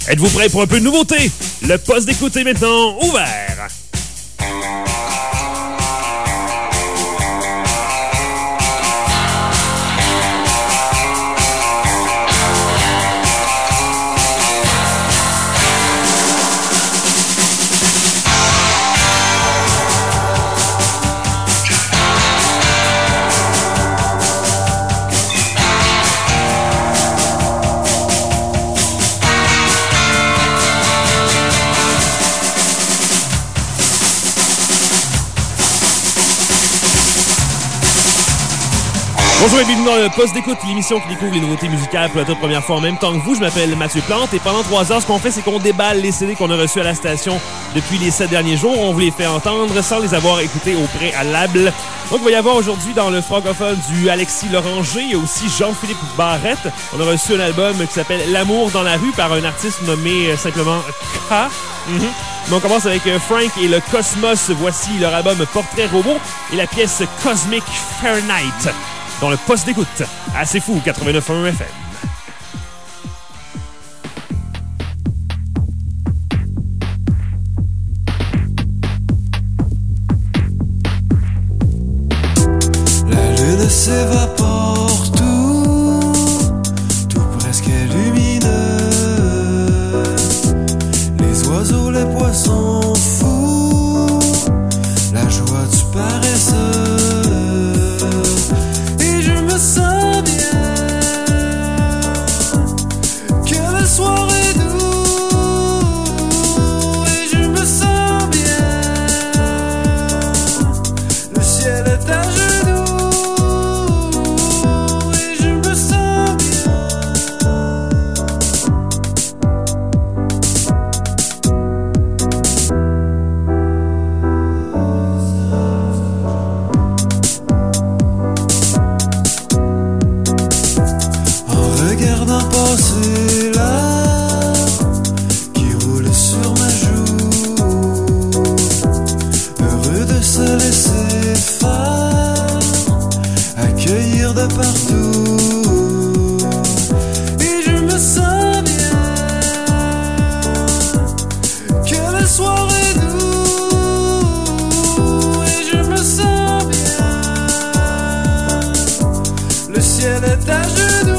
Êtes-vous prêts pour un peu de nouveauté? Le poste d'écoute est maintenant ouvert. Bonjour et bienvenue dans le poste d'écoute, l'émission qui découvre les nouveautés musicales pour la toute première fois en même temps que vous. Je m'appelle Mathieu Plante et pendant 3 heures, ce qu'on fait, c'est qu'on déballe les CD qu'on a reçus à la station depuis les 7 derniers jours. On vous les fait entendre sans les avoir écoutés au préalable. Donc, il va y avoir aujourd'hui dans le francophone du Alexis Loranger. Il y a aussi Jean-Philippe Barrette. On a reçu un album qui s'appelle L'amour dans la rue par un artiste nommé simplement K. Mais on commence avec Frank et le Cosmos. Voici leur album Portrait Robot et la pièce Cosmic Fahrenheit. Dans le poste d'écoute. Assez fou, 89.1 FM. La lune s'évapore, tout presque lumineux. Les oiseaux, les poissons fous, la joie du paresseux. Je sens bien que le soir est doux et je me sens bien. Le ciel est à genoux et je me sens bien. Regardant passer l'heure qui roule sur ma joue, heureux de se laisser faire, accueillir de partout. Et je me sens bien que le soir est doux et je me sens bien. Le ciel est à genoux.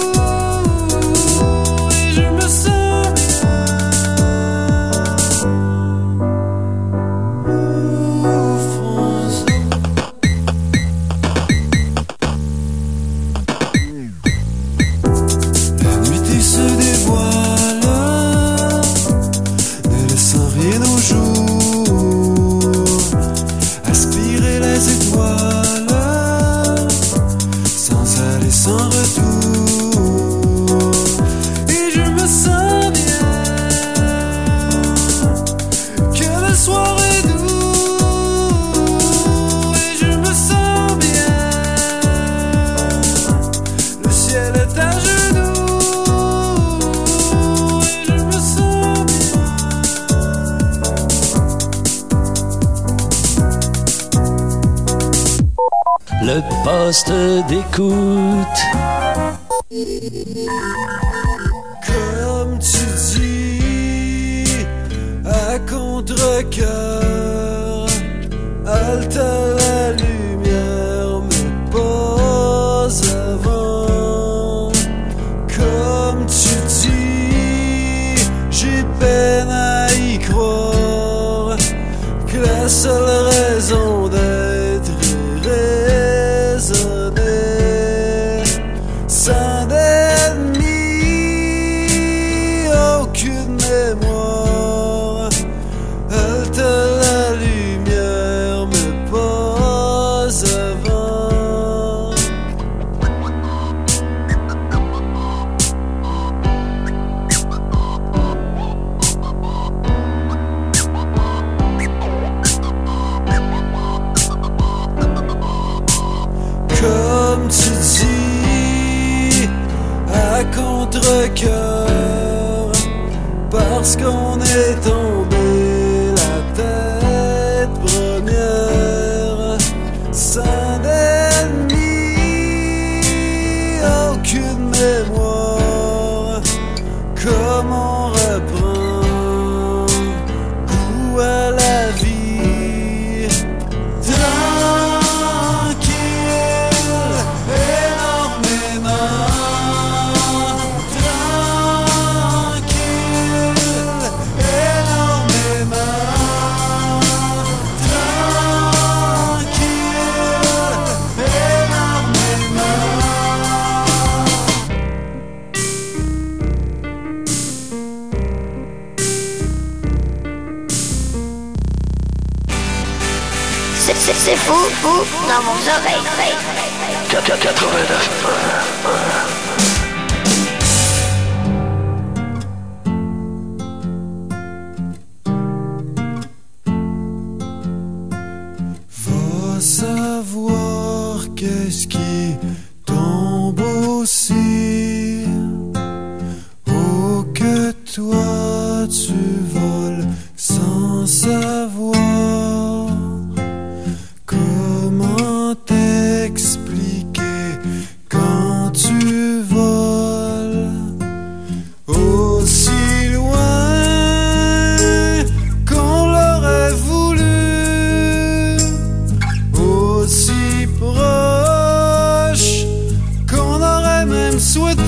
Le poste d'écoute. Comme tu dis, à contre-cœur, halte à la lumière, mais pas avant. Comme tu dis, j'ai peine à y croire, que la seule raison d'être raisonné, sans ennemi, aucune mémoire, halte à la lumière, mais pas avant. Comme tu dis, à contre-cœur, parce qu'on est tombé la tête première, sans ennemi, aucune mémoire, comme on C'est fou, fou, dans vos oreilles. 89.1. Savoir qu'est-ce qui tombe aussi. Oh, que toi tu voles sans savoir. Comment t'expliquer quand tu voles aussi loin qu'on l'aurait voulu? Si proche qu'on aurait même souhaité.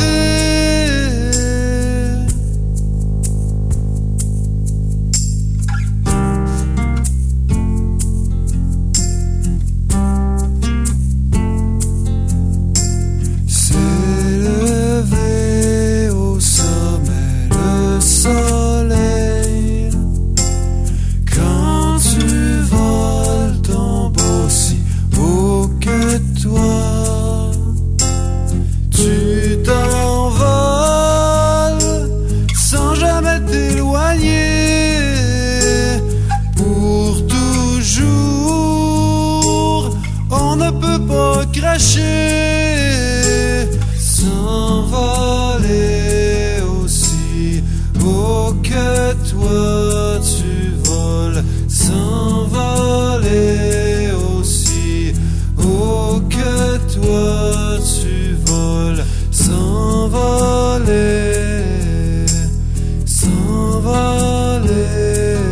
S'élever au sommet le soleil. Quand tu voles tombe aussi haut que toi, tu t'envoles sans jamais t'éloigner. Pour toujours, on ne peut pas cracher. S'envoler aussi haut que toi, tu voles. S'envoler aussi oh, que toi tu voles, s'envoler, s'envoler.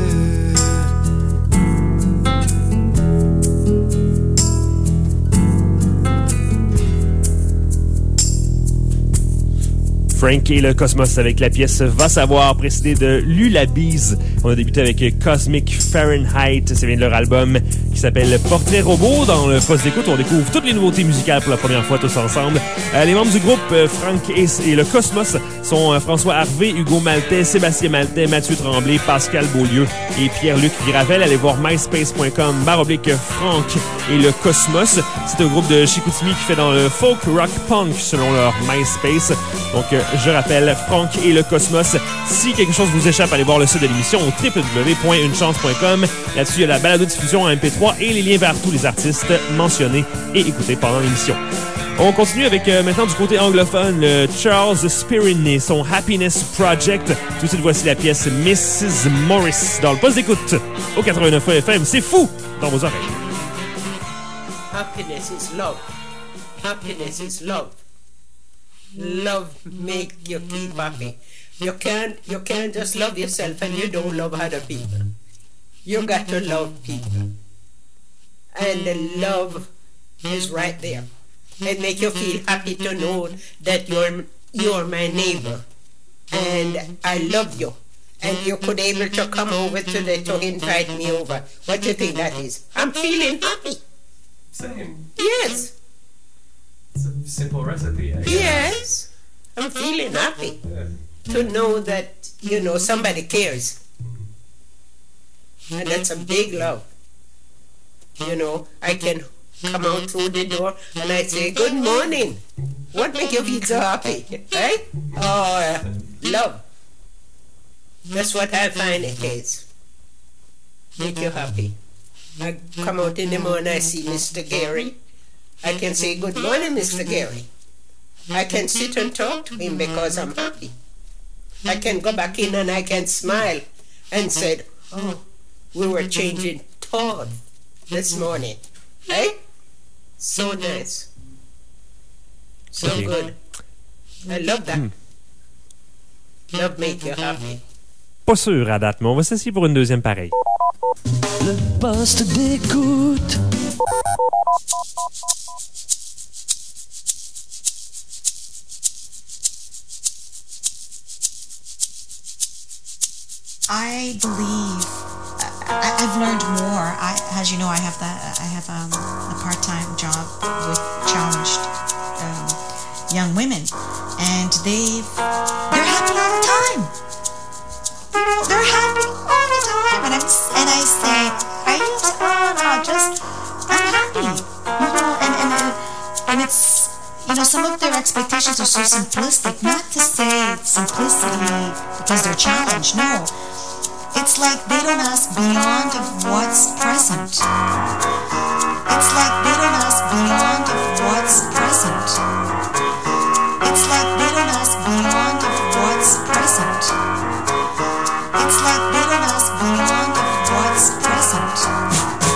Frank et le Cosmos avec la pièce Va savoir, précédée de Lullabies. On a débuté avec Cosmic Fahrenheit, ça vient de leur album qui s'appelle Portrait Robot. Dans le poste d'écoute, on découvre toutes les nouveautés musicales pour la première fois tous ensemble. Les membres du groupe Frank et le Cosmos sont François Harvey, Hugo Maltais, Sébastien Maltais, Mathieu Tremblay, Pascal Beaulieu et Pierre-Luc Gravel. Allez voir myspace.com/Frank et le Cosmos. C'est un groupe de Chicoutimi qui fait dans le folk rock punk selon leur MySpace. Donc, je rappelle, Frank et le Cosmos. Si quelque chose vous échappe, allez voir le site de l'émission au www.unechance.com. Là-dessus, il y a la balado-diffusion en MP3 et les liens vers tous les artistes mentionnés et écoutés pendant l'émission. On continue avec maintenant du côté anglophone, le Charles Spirini, son Happiness Project. Tout de suite, voici la pièce Mrs. Morris dans le poste d'écoute au 89 FM. C'est fou dans vos oreilles. Happiness is love. Happiness is love. Love make you keep happy. You can't just love yourself and you don't love other people. You got to love people. And the love is right there. It make you feel happy to know that you're my neighbor. And I love you. And you could able to come over today to invite me over. What do you think that is? I'm feeling happy. Same. Yes. It's a simple recipe, I guess. Yes. I'm feeling happy to know that, somebody cares. And that's a big love. I can come out through the door and I say, good morning. What make you feel so happy? Right? Oh, love. That's what I find it is. Make you happy. I come out in the morning, I see Mr. Gary. I can say, good morning, Mr. Gary. I can sit and talk to him because I'm happy. I can go back in and I can smile and say, oh, we were changing thought this morning. Eh? So nice. So Okay. good. I love that. Love make you happy. Pas sûr à date, mais on va s'essayer pour une deuxième pareille. Le poste d'écoute. I believe I've learned more. As you know, I have a part-time job with challenged young women, and they're happy all the time. They're happy all the time, and I say, are you? Oh no, just musicians are so simplistic. Not to say simplicity because they're challenged. No. It's like they don't ask beyond of what's present. It's like they don't ask beyond of what's present. It's like they don't ask beyond of what's present. It's like they don't ask beyond of what's present.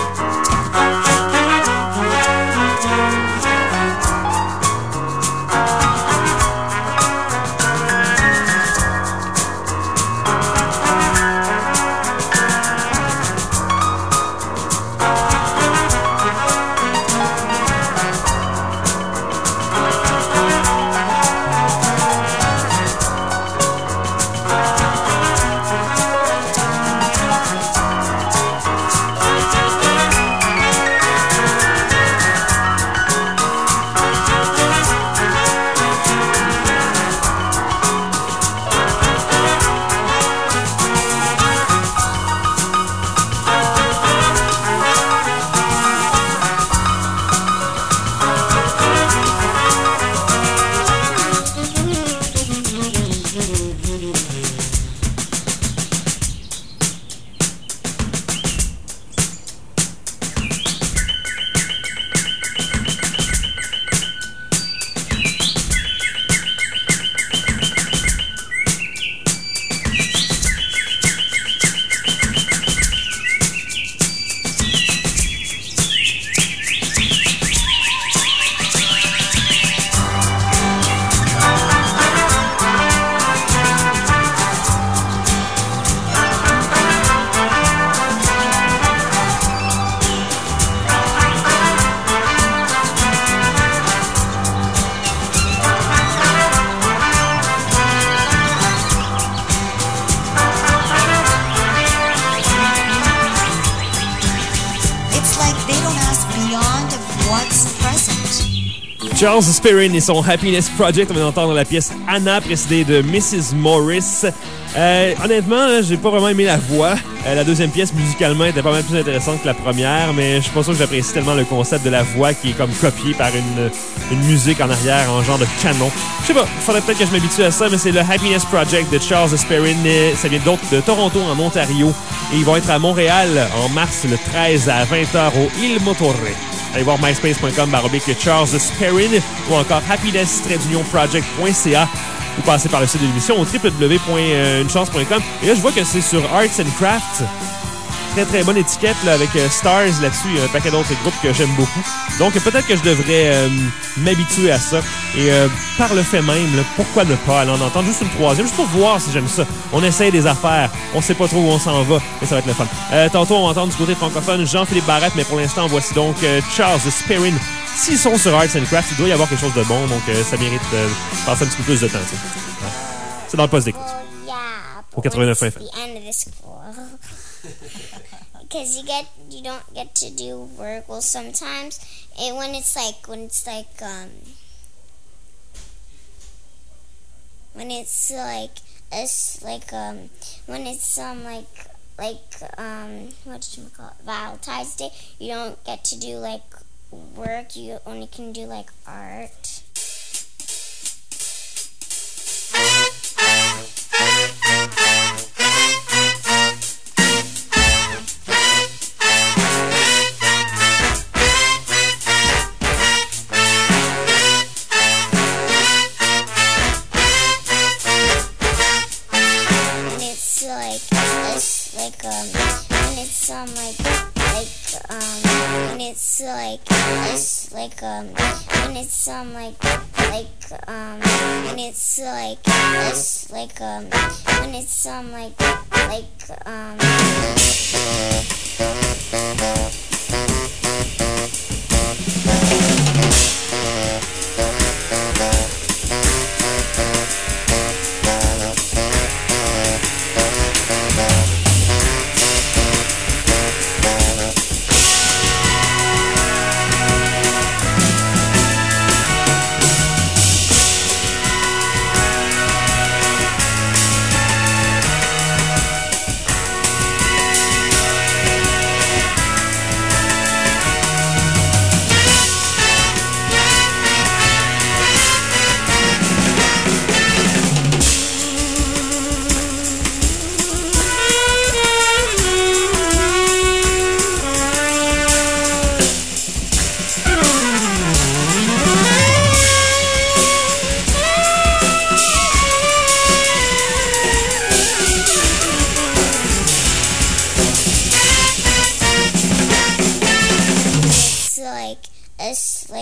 Charles Spearin et son Happiness Project. On vient d'entendre la pièce Anna, précédée de Mrs. Morris. Honnêtement, là, j'ai pas vraiment aimé la voix. La deuxième pièce, musicalement, était pas mal plus intéressante que la première, mais je suis pas sûr que j'apprécie tellement le concept de la voix qui est comme copiée par une musique en arrière, en genre de canon. Je sais pas, il faudrait peut-être que je m'habitue à ça, mais c'est le Happiness Project de Charles Spearin. Ça vient de Toronto, en Ontario, et ils vont être à Montréal en mars, le 13 à 20h au Il Motore. Allez voir myspace.com/Charles Spearin ou encore happiness-project.ca ou passer par le site de l'émission au www.unechance.com. Et là, je vois que c'est sur Arts and Crafts. Très, très bonne étiquette là, avec Stars là-dessus. Il y a un paquet d'autres groupes que j'aime beaucoup. Donc, peut-être que je devrais m'habituer à ça. Et par le fait même, là, pourquoi ne pas aller en entendre juste une troisième, juste pour voir si j'aime ça. On essaye des affaires. On sait pas trop où on s'en va, mais ça va être le fun. Tantôt, on va entendre du côté francophone Jean-Philippe Barrette, mais pour l'instant, voici donc Charles Spearin. S'ils sont sur Arts and Crafts, il doit y avoir quelque chose de bon, donc ça mérite de passer un petit peu plus de temps. T'sais. C'est dans le poste d'écoute. Au 89 FM. Because you don't get to do work. Well, sometimes, and when it's like what did you call it? Valentine's Day. You don't get to do like work. You only can do like art.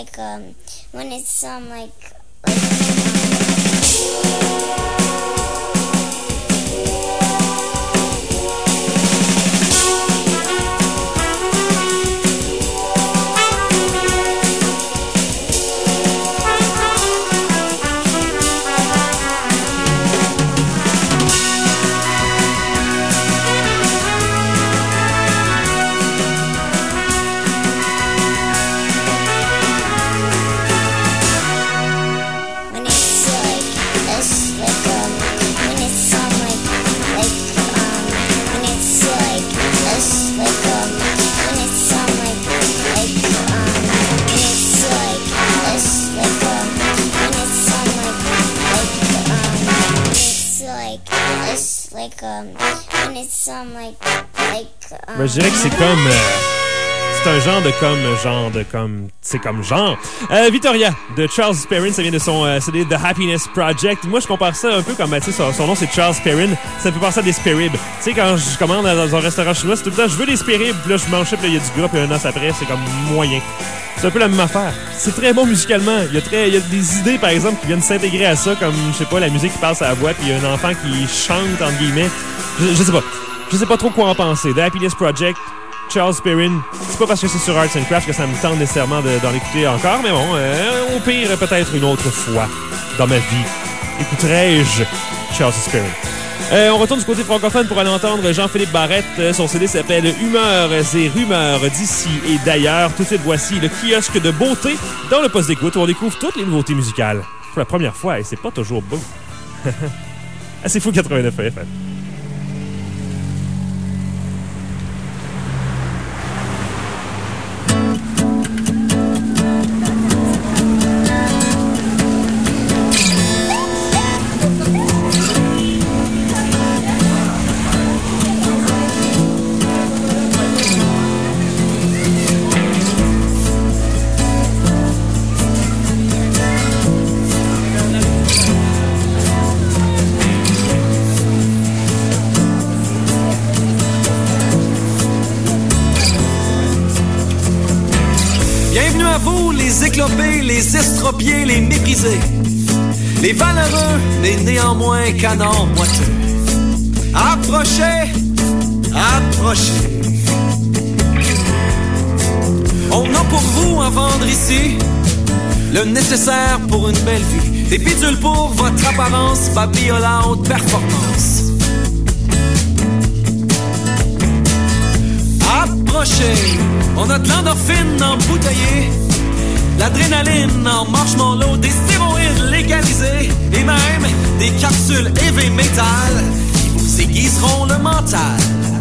like when it's like Ben, je dirais que c'est comme... c'est un genre de c'est comme genre. Victoria, de Charles Perrin, ça vient de son CD The Happiness Project. Moi, je compare ça un peu comme, tu sais, son nom, c'est Charles Perrin. Ça me fait penser à des spare ribs. Tu sais, quand je commande dans un restaurant chinois, c'est tout le temps, je veux des spare ribs, puis là, je mange ça, puis là, il y a du gras, puis un os après, c'est comme moyen. C'est un peu la même affaire. C'est très bon musicalement. Il y a des idées, par exemple, qui viennent s'intégrer à ça, comme, je sais pas, la musique qui passe à la voix, puis il y a un enfant qui chante, entre guillemets. Je sais pas. Je sais pas trop quoi en penser. The Happiness Project, Charles Perrin. C'est pas parce que c'est sur Arts and Crafts que ça me tente nécessairement d'en écouter encore, mais bon, au pire, peut-être une autre fois dans ma vie. Écouterai-je Charles Perrin. On retourne du côté francophone pour aller entendre Jean-Philippe Barrette. Son CD s'appelle Humeurs et rumeurs d'ici et d'ailleurs. Tout de suite, voici le kiosque de beauté dans le poste d'écoute où on découvre toutes les nouveautés musicales. Pour la première fois, et c'est pas toujours beau. C'est fou 89 FM. Les éclopés, les estropiés, les méprisés, les valeureux, les néanmoins canards moiteux. Approchez, approchez. On a pour vous à vendre ici le nécessaire pour une belle vie. Des bidules pour votre apparence, babiolante performance. Approchez, on a de l'endorphine embouteillée, l'adrénaline en marshmallow, des stéroïdes légalisés et même des capsules heavy metal qui vous aiguiseront le mental.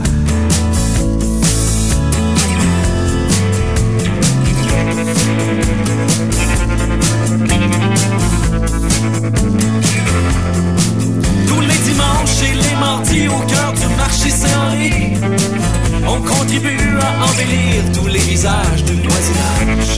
Tous les dimanches et les mardis au cœur du marché Saint-Henri, on contribue à embellir tous les visages du voisinage.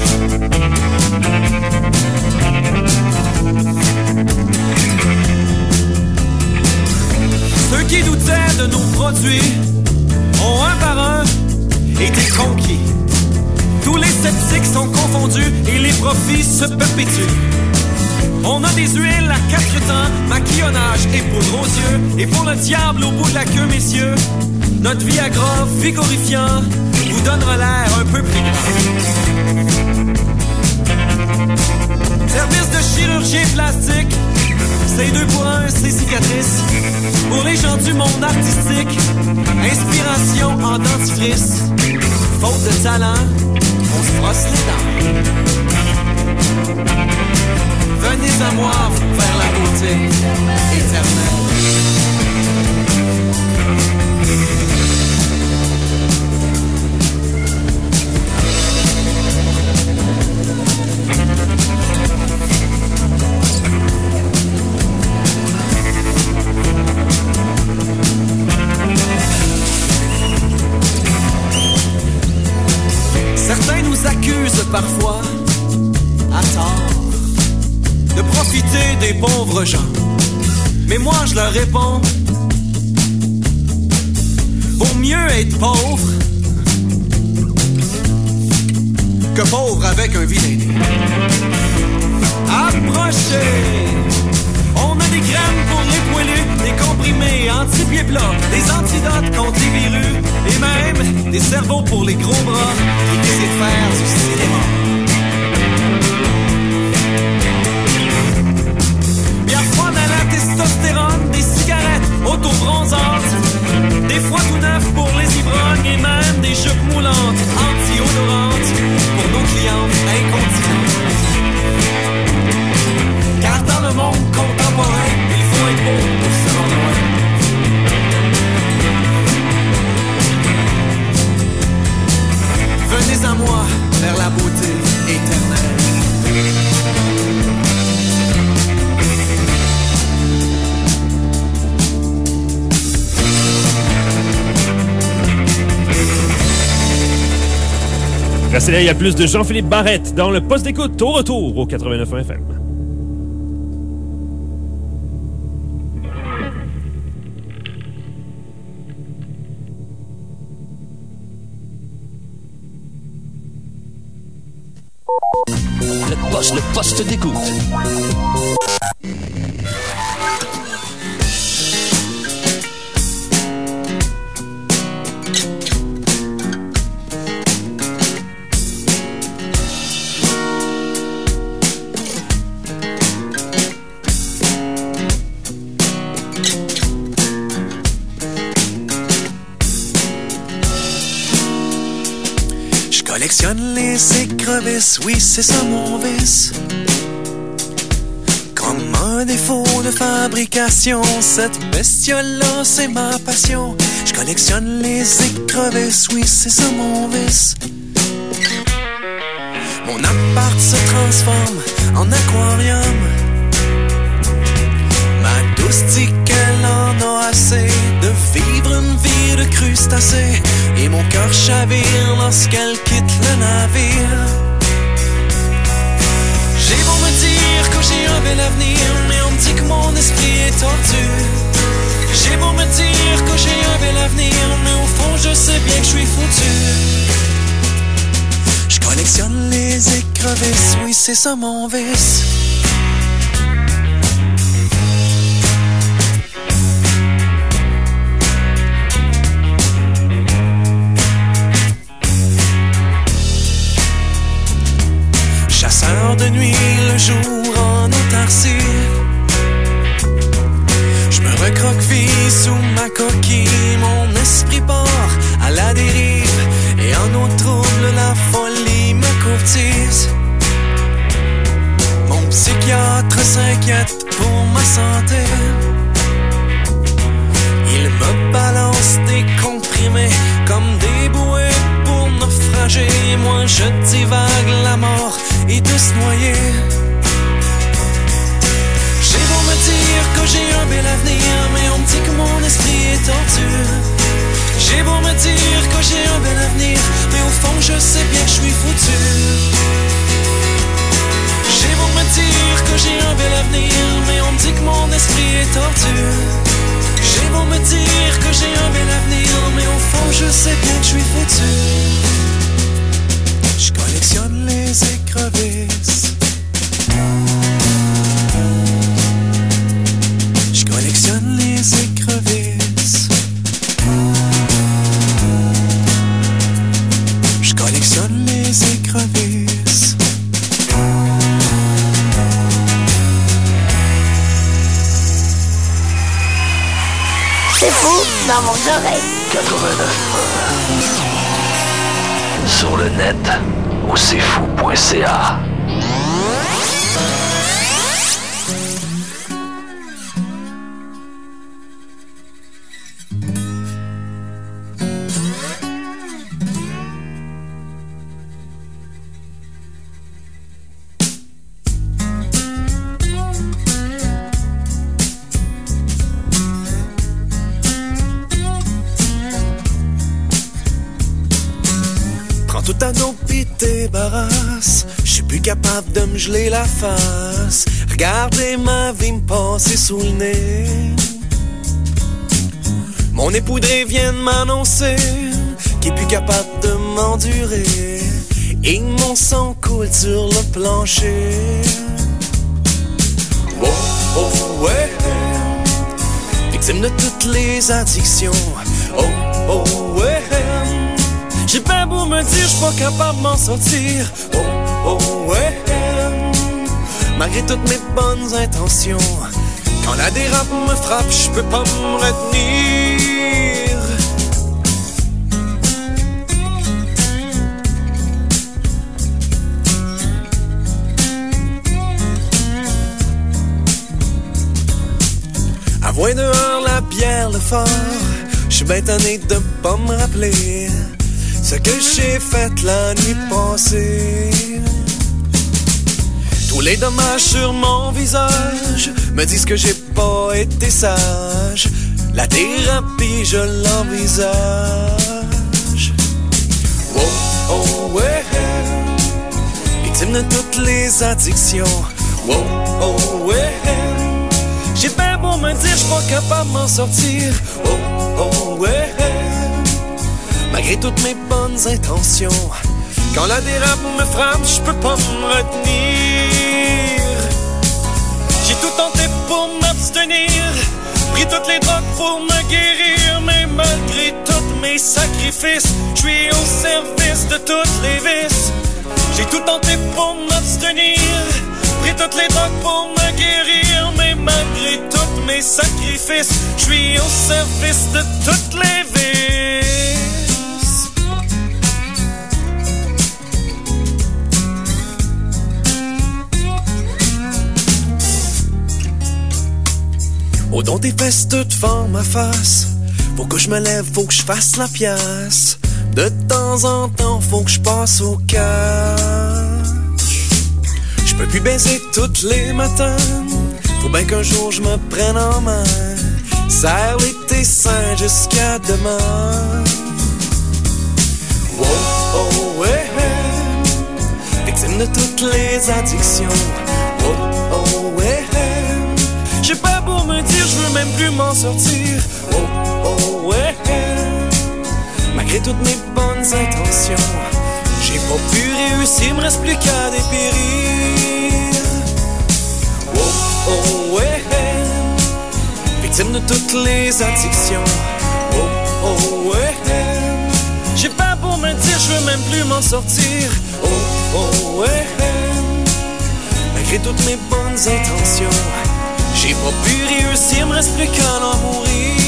Ceux qui doutaient de nos produits ont un par un été conquis. Tous les sceptiques sont confondus et les profits se perpétuent. On a des huiles à 4 temps, maquillonnage et poudre aux yeux. Et pour le diable au bout de la queue, messieurs, notre Viagra vigorifiant vous donnera l'air un peu plus grand. Service de chirurgie plastique, c'est 2 pour 1, c'est cicatrice. Pour les gens du monde artistique, inspiration en dentifrice. Faute de talent, on se brosse les dents. Venez à moi vers la beauté éternelle. Certains nous accusent parfois, à tort, de profiter des pauvres gens. Mais moi je leur réponds, vaut mieux être pauvre que pauvre avec un vilain nez. Approchez! On a des crèmes pour les poilus, des comprimés anti-pieds plats, des antidotes contre les virus et même des cerveaux pour les gros bras qui essaient de faire du cinéma. Bière froide à la testostérone, des cigarettes auto-bronzantes, des fois tout neufs pour les ivrognes et même des jupes moulantes anti-odorantes pour nos clientes incontinentes. Car dans le monde contemporain, il faut être beau pour se rendre loin. Venez à moi vers la beauté éternelle. Restez là, il y a plus de Jean-Philippe Barrette dans le poste d'écoute au retour au 89.1 FM. Le poste d'écoute. Je collectionne les écrevisses, oui c'est ça mon vice. Comme un défaut de fabrication, cette bestiole-là c'est ma passion. Je collectionne les écrevisses, oui c'est ça mon vice. Mon appart se transforme en aquarium. Ma douce dit qu'elle en a assez de vivre une vie de crustacé. Et mon cœur chavire lorsqu'elle quitte le navire. J'ai beau me dire que j'ai un bel avenir, mais on me dit que mon esprit est tordu. J'ai beau me dire que j'ai un bel avenir, mais au fond je sais bien que je suis foutu. Je collectionne les écrevisses, oui c'est ça mon vice. Chasseur de nuit, le jour en autarcie. Je me recroqueville sous ma coquille. Mon esprit part à la dérive. Et en eau trouble, la folie me courtise. Mon psychiatre s'inquiète pour ma santé. Il me balance des comprimés comme des bouées pour naufrager. Moi je divague la mort et de se noyer. J'ai beau me dire que j'ai un bel avenir, mais on me dit que mon esprit est tordu. J'ai beau me dire que j'ai un bel avenir, mais au fond je sais bien que je suis foutu. J'ai beau me dire que j'ai un bel avenir, mais on me dit que mon esprit est tordu. J'ai beau me dire que j'ai un bel avenir, mais au fond je sais bien que je suis foutu. Je collectionne les écrevisses. Je collectionne les écrevisses. Je collectionne les écrevisses. C'est fou dans vos oreilles. 89. Sur le net, au cfou.ca. Tout à dos pis débarrasse. J'suis plus capable de me geler la face. Regardez ma vie me passer sous le nez. Mon époudré vient de m'annoncer qu'il est plus capable de m'endurer. et mon sang coule sur le plancher. Oh, oh, ouais. Victime de toutes les addictions. Oh, oh, ouais. J'ai bien beau me dire, j'suis pas capable de m'en sortir. Oh, oh, ouais. Malgré toutes mes bonnes intentions, quand la dérape me frappe, j'peux pas me retenir. Avoue dehors la bière, le fort, j'suis ben tanné de pas me rappeler ce que j'ai fait la nuit passée. Tous les dommages sur mon visage me disent que j'ai pas été sage. La thérapie, je l'envisage. Oh, oh, ouais. Victime de toutes les addictions. Oh, oh, ouais. J'ai bien beau me dire, j'suis pas capable de m'en sortir. Oh, oh, ouais. Malgré toutes mes bonnes intentions, quand la dérape me frappe, j'peux pas me retenir. J'ai tout tenté pour m'abstenir, pris toutes les drogues pour me guérir, mais malgré tous mes sacrifices, j'suis au service de toutes les vices. J'ai tout tenté pour m'abstenir, pris toutes les drogues pour me guérir, mais malgré tous mes sacrifices, j'suis au service de toutes les vices. Oh, dont tes fesses toutes font ma face. Faut que je me lève, faut que je fasse la pièce. De temps en temps, faut que je passe au cash. Je peux plus baiser toutes les matins. Faut bien qu'un jour je me prenne en main. Serre-les tes seins jusqu'à demain. Oh, oh, ouais. Victime de toutes les addictions. Oh, oh, ouais. J'ai pas beau me dire, je veux même plus m'en sortir. Oh, oh, ouais. Malgré toutes mes bonnes intentions, j'ai pas pu réussir, il me reste plus qu'à dépérir. Oh, oh, ouais. Victime de toutes les addictions. Oh, oh, ouais. J'ai pas beau me dire, je veux même plus m'en sortir. Oh, oh, ouais. Malgré toutes mes bonnes intentions, j'ai pas pu réussir, me reste plus qu'à en mourir.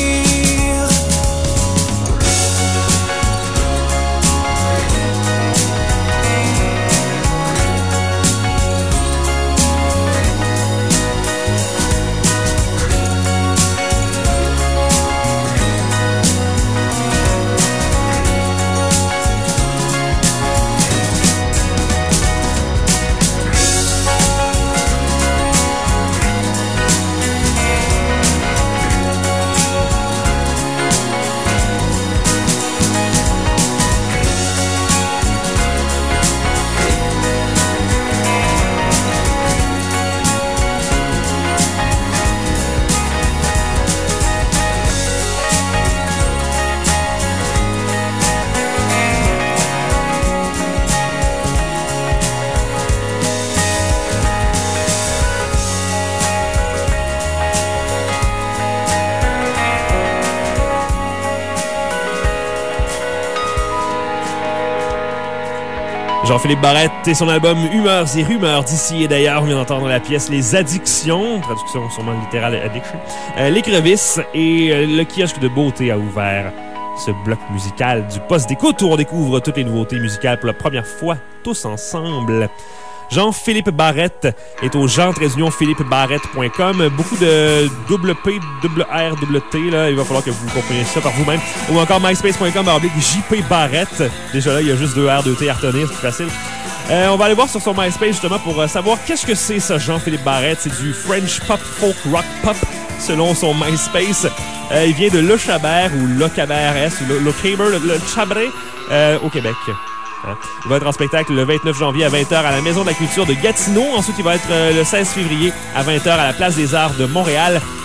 Jean-Philippe Barrette et son album Humeurs et Rumeurs d'ici et d'ailleurs. On vient d'entendre la pièce Les Addictions, traduction sûrement littérale Addiction. L'écrevisse et le kiosque de beauté a ouvert ce bloc musical du poste d'écoute où on découvre toutes les nouveautés musicales pour la première fois tous ensemble. Jean-Philippe Barrette est au jean-philippebarrette.com. Beaucoup de double P, double R, double T. Là. Il va falloir que vous compreniez ça par vous-même. Ou encore myspace.com/JP Barrette. Déjà là, il y a juste 2 R, 2 T à retenir. C'est plus facile. On va aller voir sur son MySpace justement pour savoir qu'est-ce que c'est ça, Jean-Philippe Barrette. C'est du French pop, folk, rock pop selon son MySpace. Il vient de Le Chabert ou Le Cabert S ou Le Caber, Le Chabret au Québec. Il va être en spectacle le 29 janvier à 20h à la Maison de la Culture de Gatineau. Ensuite, il va être le 16 février à 20h à la Place des Arts de Montréal.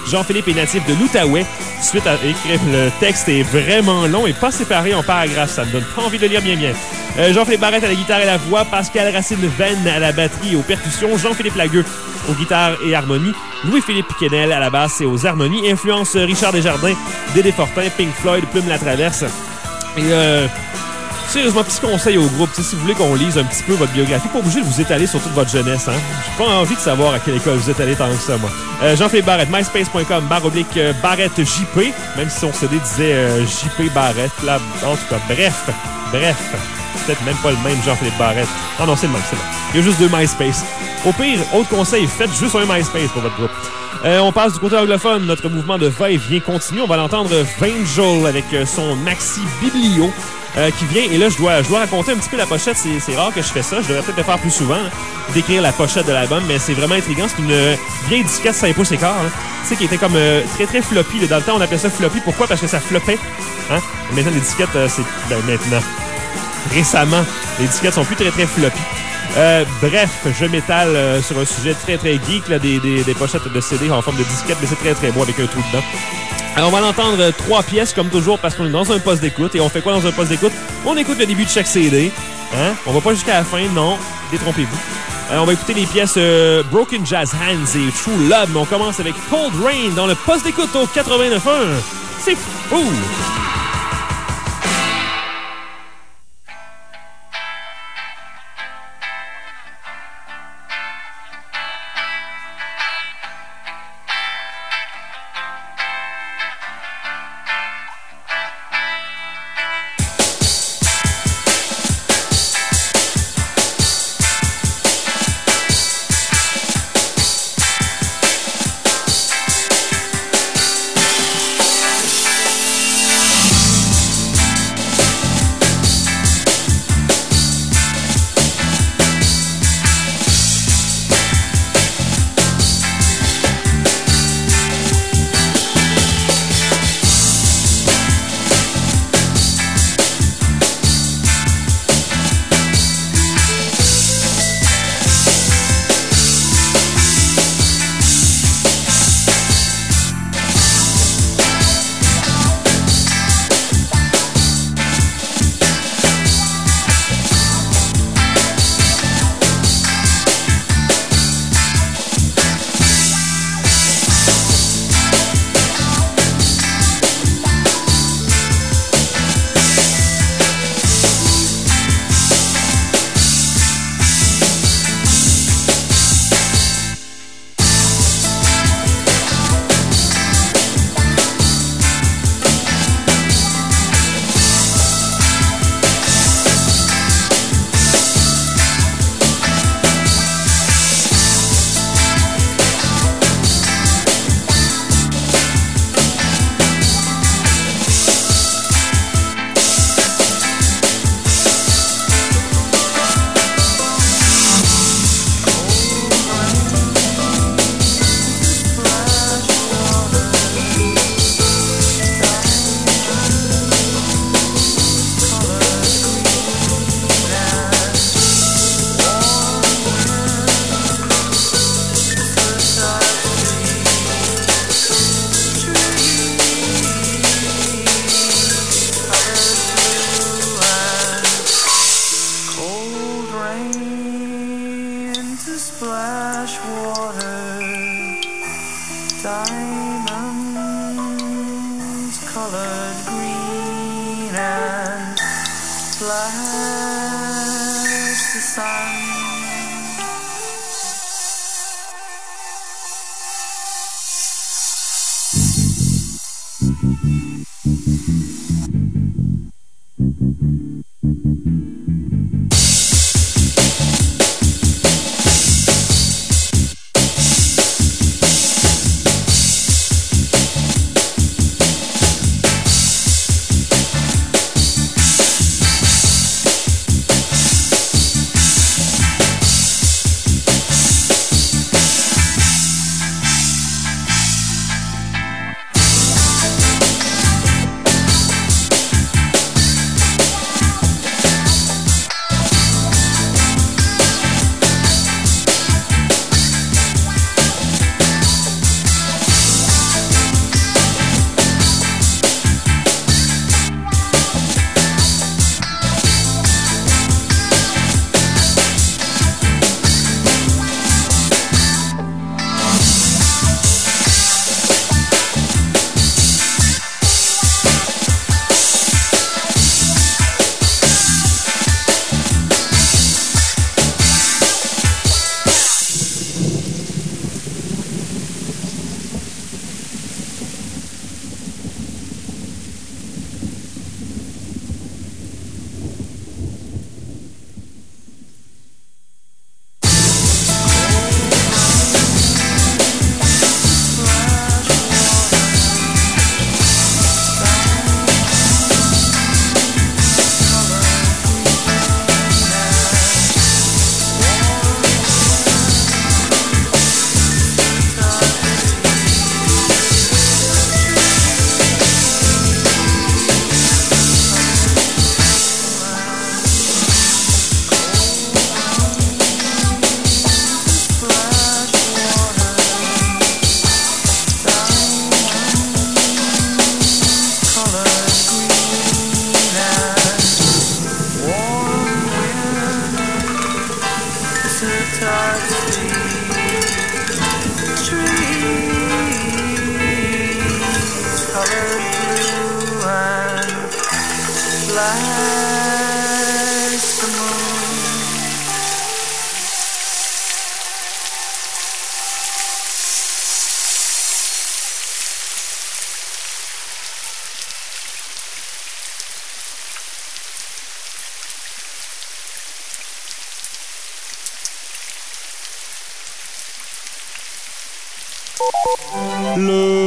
Jean-Philippe est natif de l'Outaouais. Suite à écrire, le texte est vraiment long et pas séparé en paragraphes. Ça me donne pas envie de le lire bien. Jean-Philippe Barrette à la guitare et la voix. Pascal Racine-Venn à la batterie et aux percussions. Jean-Philippe Lagueux aux guitares et harmonies. Louis-Philippe Piquenel à la basse et aux harmonies. Influence Richard Desjardins, Dédé Fortin, Pink Floyd, Plume la Traverse. Et sérieusement, petit conseil au groupe, si vous voulez qu'on lise un petit peu votre biographie, pas obligé de vous étaler sur toute votre jeunesse. Hein? J'ai pas envie de savoir à quelle école vous êtes allé tant que ça, moi. Jean-Philippe Barrette, myspace.com, /Barrette JP, même si son CD disait JP Barrette. Là, en tout cas, bref. C'est peut-être même pas le même Jean-Philippe Barrette. Non, c'est le même. Il y a juste 2 MySpace. Au pire, autre conseil, faites juste un MySpace pour votre groupe. On passe du côté anglophone. Notre mouvement de va-et-vient continue. On va l'entendre Vangel avec son maxi Biblio qui vient. Et là, je dois raconter un petit peu la pochette. C'est rare que je fais ça. Je devrais peut-être le faire plus souvent, décrire la pochette de l'album, mais c'est vraiment intriguant. C'est une vieille disquette 5 pouces écart, tu sais, qui était comme très, très floppy. Dans le temps, on appelait ça floppy. Pourquoi? Parce que ça floppait. Maintenant, les disquettes, c'est... maintenant. Récemment, les disquettes sont plus très, très floppy. Bref, je m'étale sur un sujet très, très geek, là, des pochettes de CD en forme de disquette, mais c'est très, très beau avec un trou dedans. Alors, on va en entendre 3 pièces, comme toujours, parce qu'on est dans un poste d'écoute. Et on fait quoi dans un poste d'écoute? On écoute le début de chaque CD. On va pas jusqu'à la fin, non. Détrompez-vous. On va écouter les pièces Broken Jazz Hands et True Love, mais on commence avec Cold Rain dans le poste d'écoute au 89.1. C'est fou!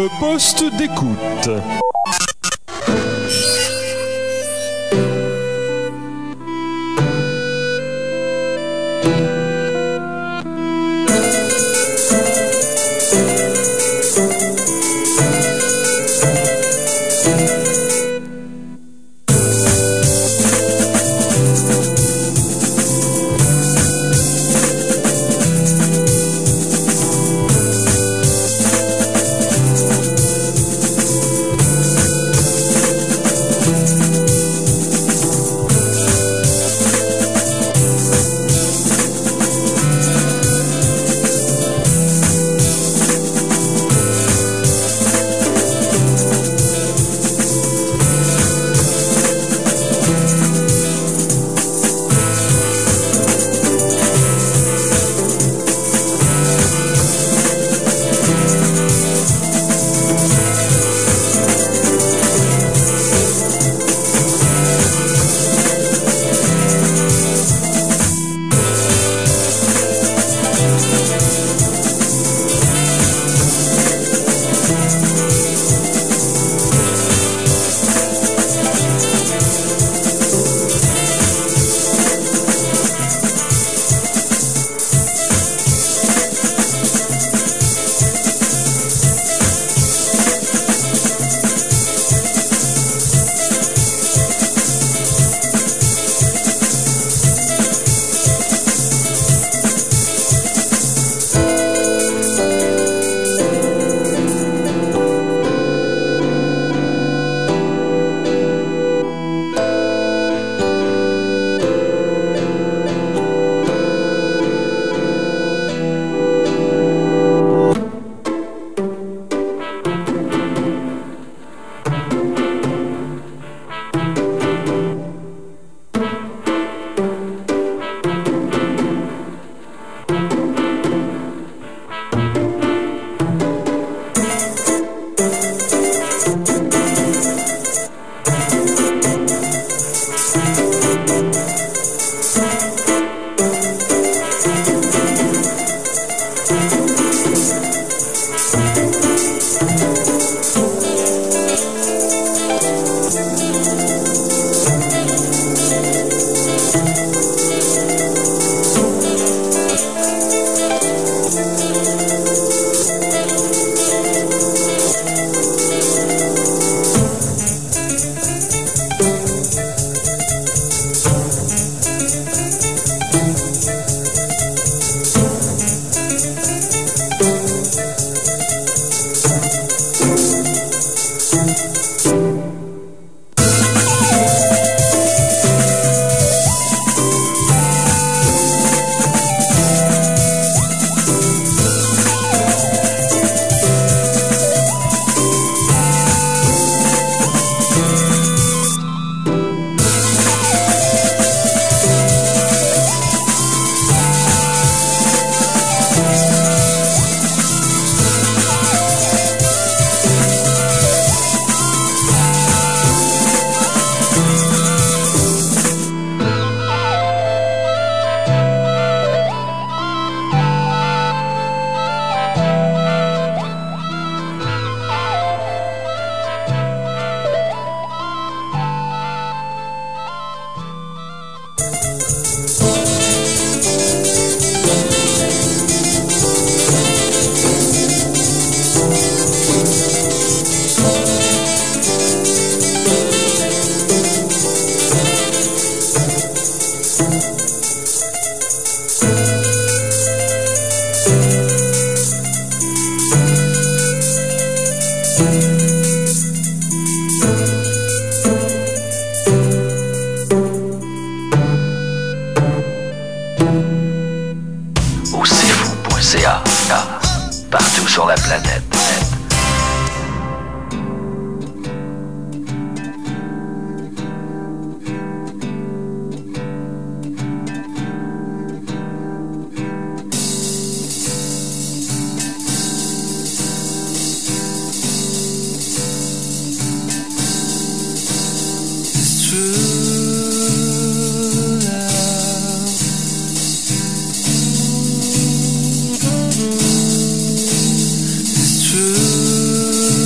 Le poste d'écoute. Partout sur la planète. True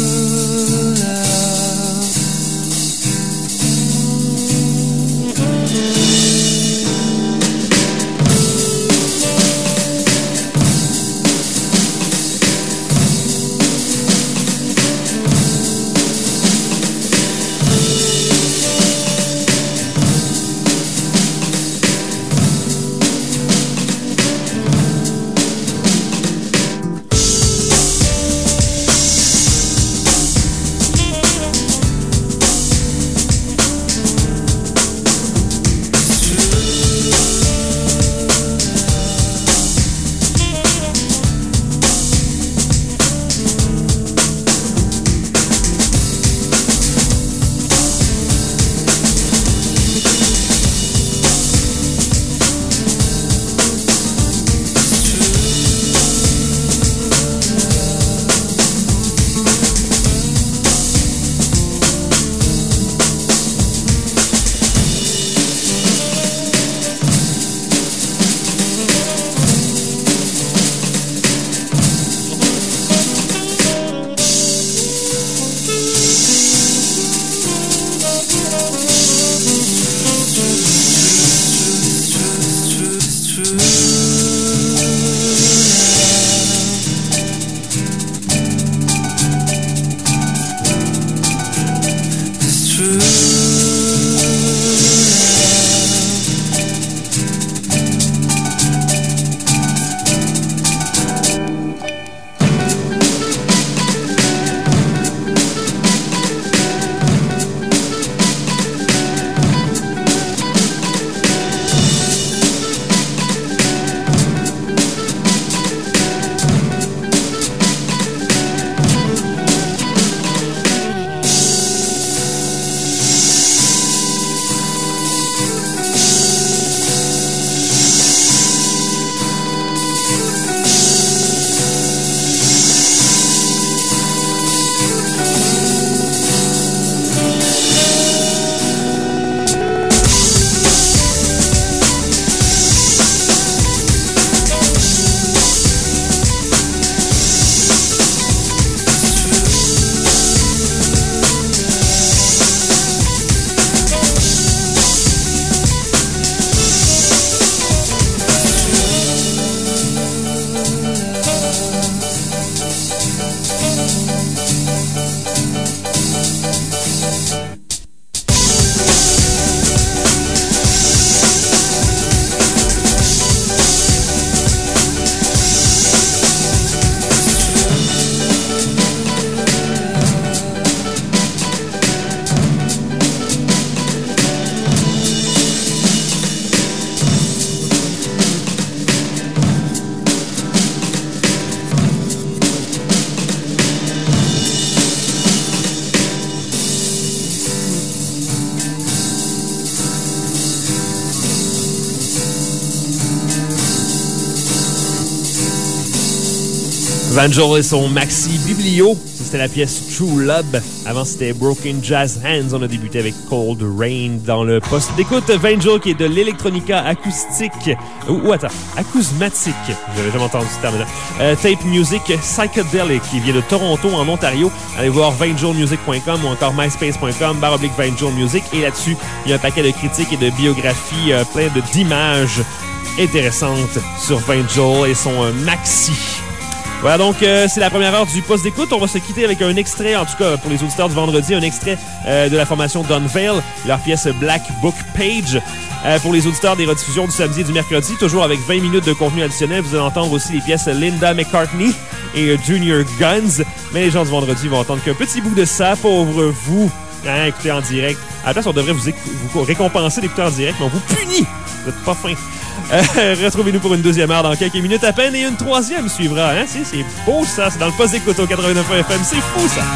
Vangel et son maxi Biblio, c'était la pièce True Love. Avant, c'était Broken Jazz Hands. On a débuté avec Cold Rain dans le poste d'écoute. Vangel qui est de l'électronica acoustique, acousmatique. J'avais jamais entendu ce terme-là. Tape Music Psychedelic qui vient de Toronto en Ontario. Allez voir vangelmusic.com ou encore myspace.com/Vangel Music. Et là-dessus, il y a un paquet de critiques et de biographies, plein d'images intéressantes sur Vangel et son maxi. Voilà, donc c'est la première heure du poste d'écoute. On va se quitter avec un extrait, en tout cas pour les auditeurs du vendredi, un extrait de la formation Dunveil, leur pièce Black Book Page. Pour les auditeurs des rediffusions du samedi et du mercredi, toujours avec 20 minutes de contenu additionnel, vous allez entendre aussi les pièces Linda McCartney et Junior Guns. Mais les gens du vendredi vont entendre qu'un petit bout de ça, pauvre vous, écoutez en direct. À la place, on devrait vous récompenser d'écouter en direct, mais on vous punit. Vous n'êtes pas fin. Retrouvez-nous pour une deuxième heure dans quelques minutes à peine et une troisième suivra. Hein? C'est beau ça, c'est dans le poste d'écoute au 89 FM. C'est fou ça!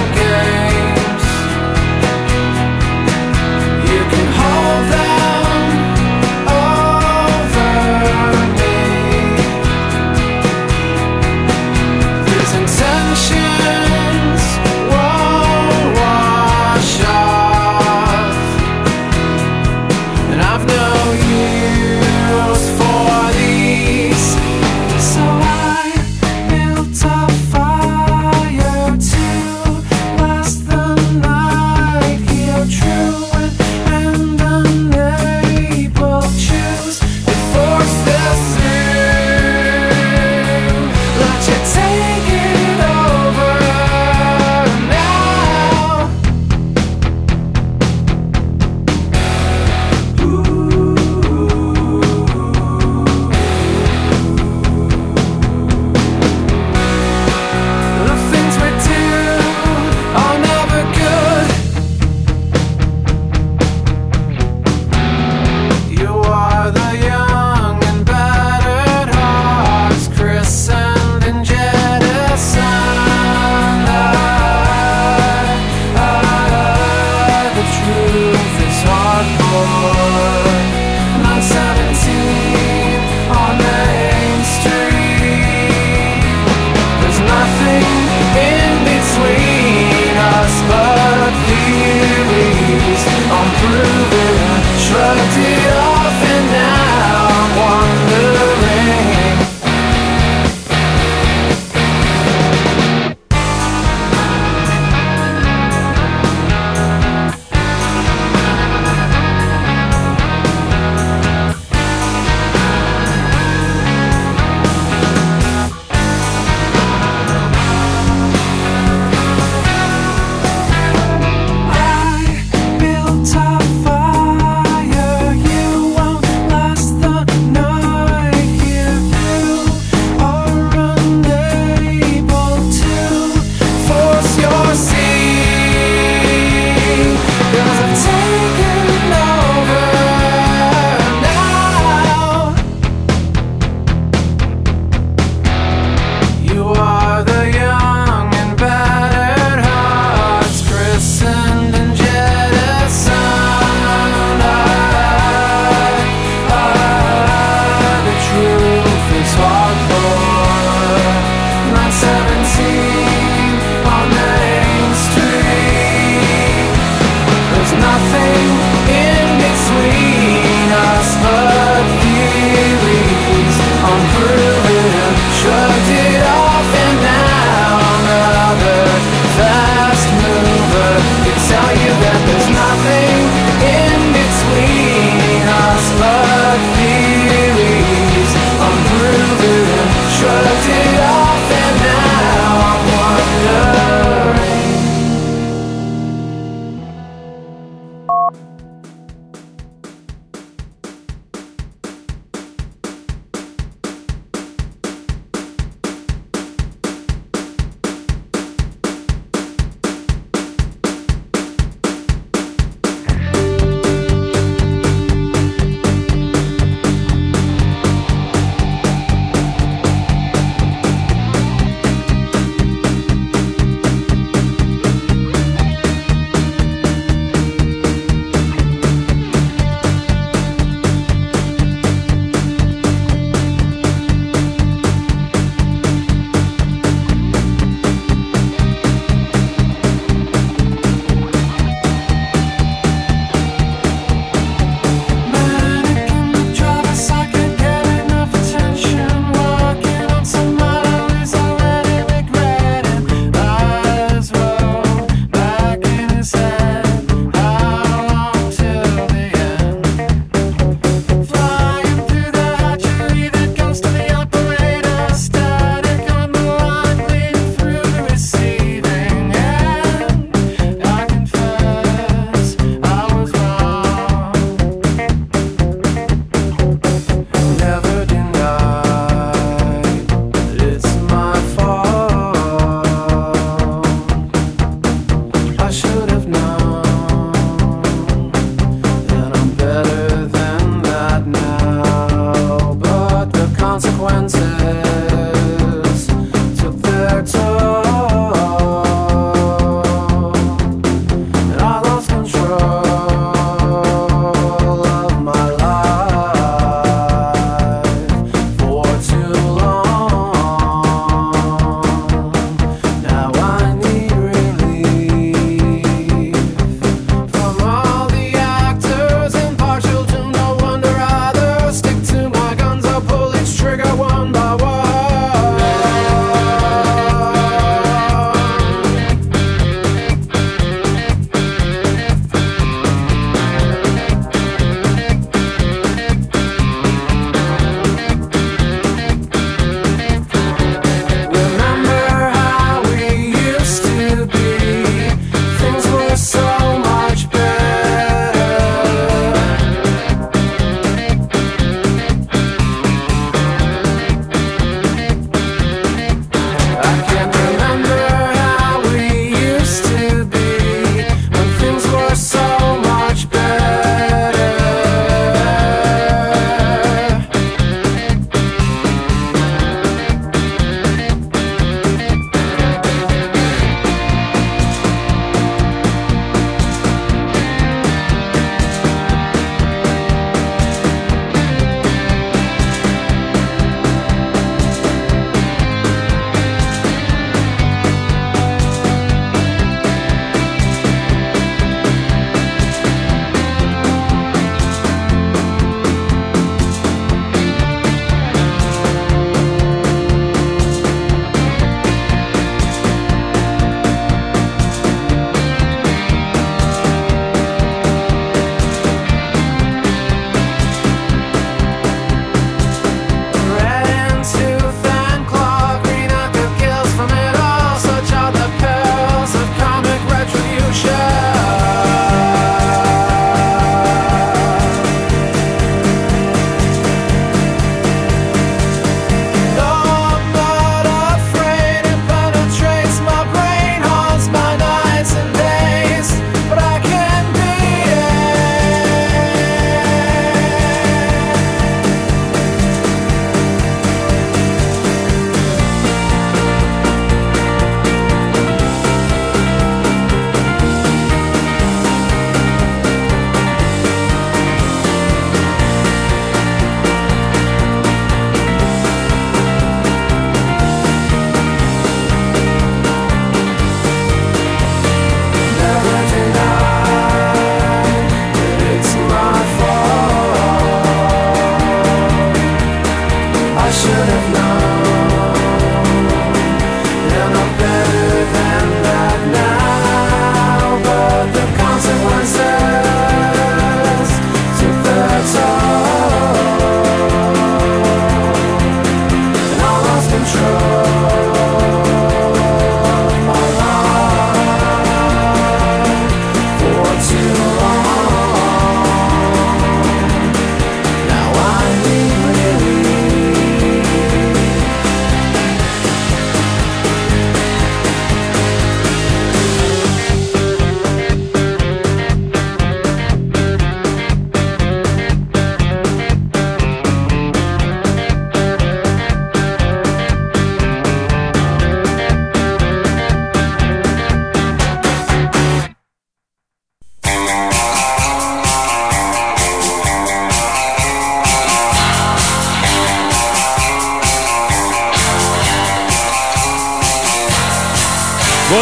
You can hold them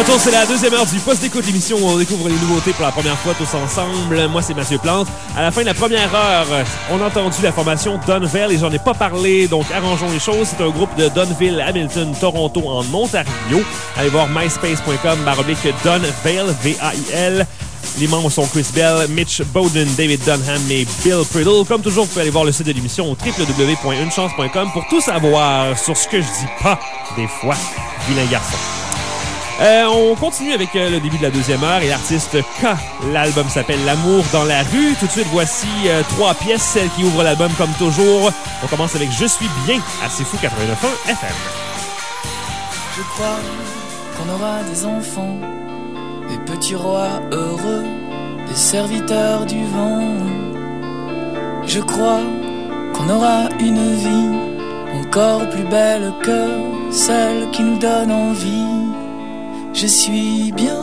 retour, c'est la deuxième heure du Poste d'écoute, l'émission où on découvre les nouveautés pour la première fois tous ensemble. Moi, c'est Mathieu Plante. À la fin de la première heure, on a entendu la formation Donville et j'en ai pas parlé, donc arrangeons les choses. C'est un groupe de Donville, Hamilton, Toronto, en Ontario. Allez voir myspace.com/Donville, V-A-I-L. Les membres sont Chris Bell, Mitch Bowden, David Dunham et Bill Priddle. Comme toujours, vous pouvez aller voir le site de l'émission au www.unechance.com pour tout savoir sur ce que je dis pas des fois. Vilain garçon. On continue avec le début de la deuxième heure et l'artiste K. L'album s'appelle L'amour dans la rue. Tout de suite, voici 3 pièces, celles qui ouvrent l'album comme toujours. On commence avec Je suis bien à C'est Fou 89.1 FM. Je crois qu'on aura des enfants, des petits rois heureux, des serviteurs du vent. Je crois qu'on aura une vie encore plus belle que celle qui nous donne envie. Je suis bien.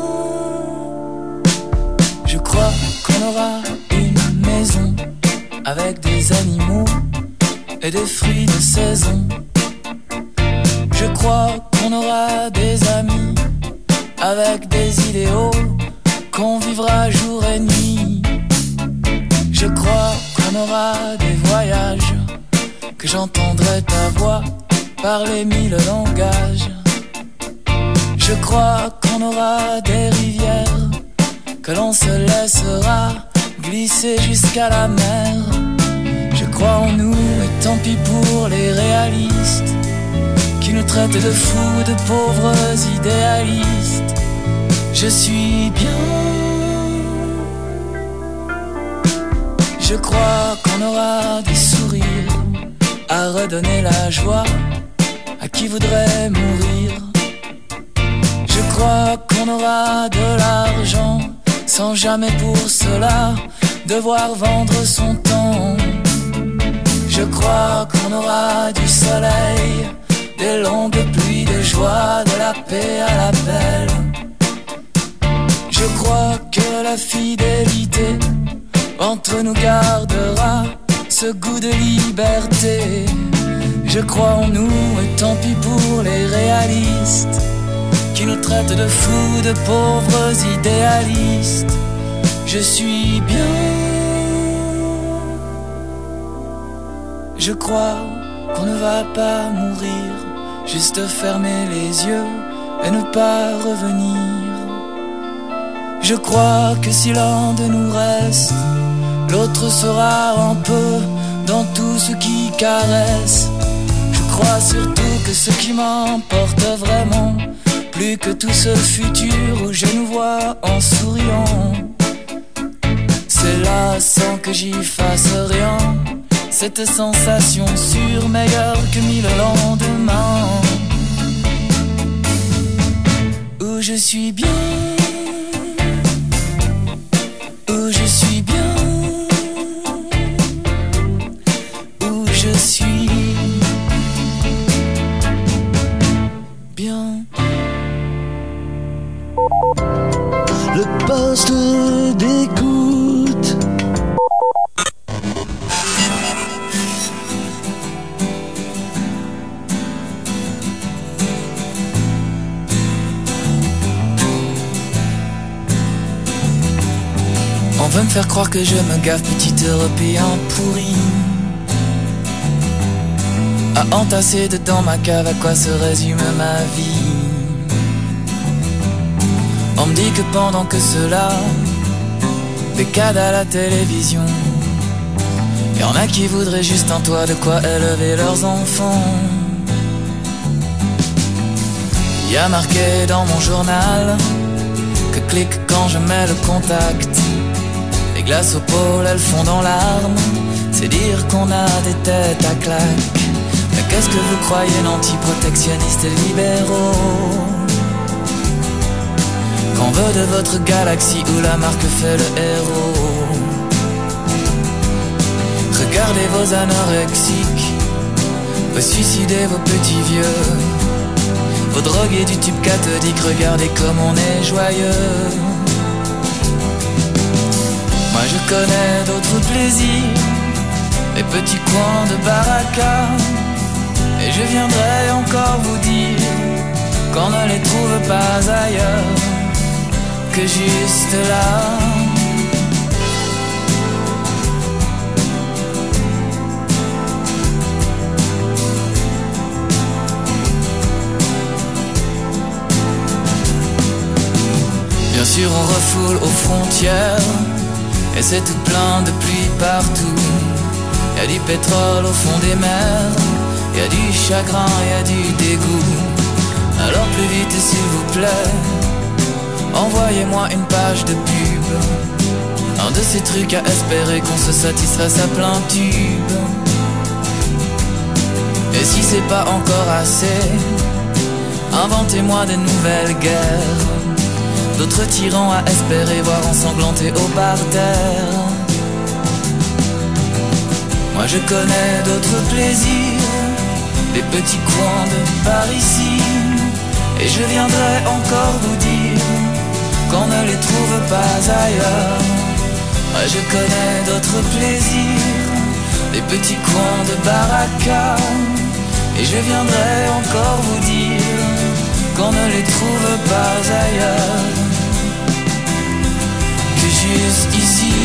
Je crois qu'on aura une maison avec des animaux et des fruits de saison. Je crois qu'on aura des amis avec des idéaux qu'on vivra jour et nuit. Je crois qu'on aura des voyages, que j'entendrai ta voix parler 1000 langages. Je crois qu'on aura des rivières, que l'on se laissera glisser jusqu'à la mer. Je crois en nous et tant pis pour les réalistes qui nous traitent de fous, de pauvres idéalistes. Je suis bien. Je crois qu'on aura des sourires à redonner la joie à qui voudrait mourir. Je crois qu'on aura de l'argent sans jamais pour cela devoir vendre son temps. Je crois qu'on aura du soleil, des longues pluies de joie, de la paix à l'appel. Je crois que la fidélité entre nous gardera ce goût de liberté. Je crois en nous et tant pis pour les réalistes qui nous traitent de fous, de pauvres idéalistes. Je suis bien. Je crois qu'on ne va pas mourir, juste fermer les yeux et ne pas revenir. Je crois que si l'un de nous reste, l'autre sera un peu dans tout ce qui caresse. Je crois surtout que ce qui m'emporte vraiment, plus que tout ce futur où je nous vois en souriant, c'est là sans que j'y fasse rien, cette sensation sûre, meilleure que 1000 lendemains, où je suis bien, où je suis bien, où je suis bien. Le poste d'écoute. On veut me faire croire que je me gaffe, petit Européen pourri, à entasser dedans ma cave, à quoi se résume ma vie. On me dit que pendant que cela bécade à la télévision, y'en a qui voudraient juste un toit, de quoi élever leurs enfants. Y a marqué dans mon journal que clique quand je mets le contact. Les glaces au pôle, elles fondent en larmes, c'est dire qu'on a des têtes à claque. Mais qu'est-ce que vous croyez, l'anti-protectionniste libéraux, qu'on veut de votre galaxie où la marque fait le héros? Regardez vos anorexiques, vos suicidés, vos petits vieux, vos drogués du tube cathodique, regardez comme on est joyeux. Moi je connais d'autres plaisirs, les petits coins de baraka, et je viendrai encore vous dire qu'on ne les trouve pas ailleurs que juste là. Bien sûr on refoule aux frontières et c'est tout plein de pluie partout. Y'a du pétrole au fond des mers, y'a du chagrin, y'a du dégoût. Alors plus vite s'il vous plaît, envoyez-moi une page de pub, un de ces trucs à espérer qu'on se satisfasse à plein tube. Et si c'est pas encore assez, inventez-moi de nouvelles guerres, d'autres tyrans à espérer voir ensanglantés au parterre. Moi je connais d'autres plaisirs, des petits coins de par ici, et je viendrai encore vous dire qu'on ne les trouve pas ailleurs. Moi je connais d'autres plaisirs, des petits coins de baraka, et je viendrai encore vous dire qu'on ne les trouve pas ailleurs que juste ici.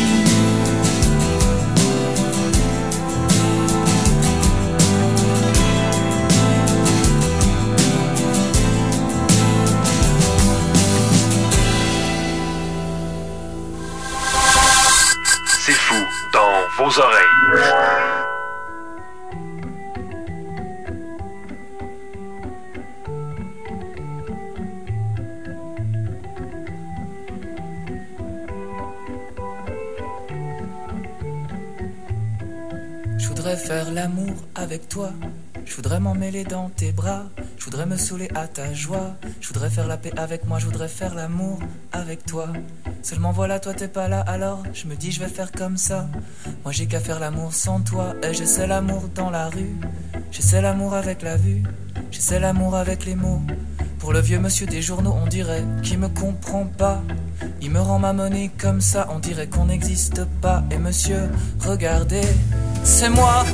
C'est fou dans vos oreilles. Je voudrais faire l'amour avec toi, je voudrais m'emmêler dans tes bras, je voudrais me saouler à ta joie, je voudrais faire la paix avec moi, je voudrais faire l'amour avec toi. Seulement voilà, toi t'es pas là, alors je me dis je vais faire comme ça. Moi j'ai qu'à faire l'amour sans toi, et je sais l'amour dans la rue, je sais l'amour avec la vue, je sais l'amour avec les mots. Pour le vieux monsieur des journaux, on dirait qu'il me comprend pas. Il me rend ma monnaie comme ça, on dirait qu'on n'existe pas. Et monsieur, regardez, c'est moi.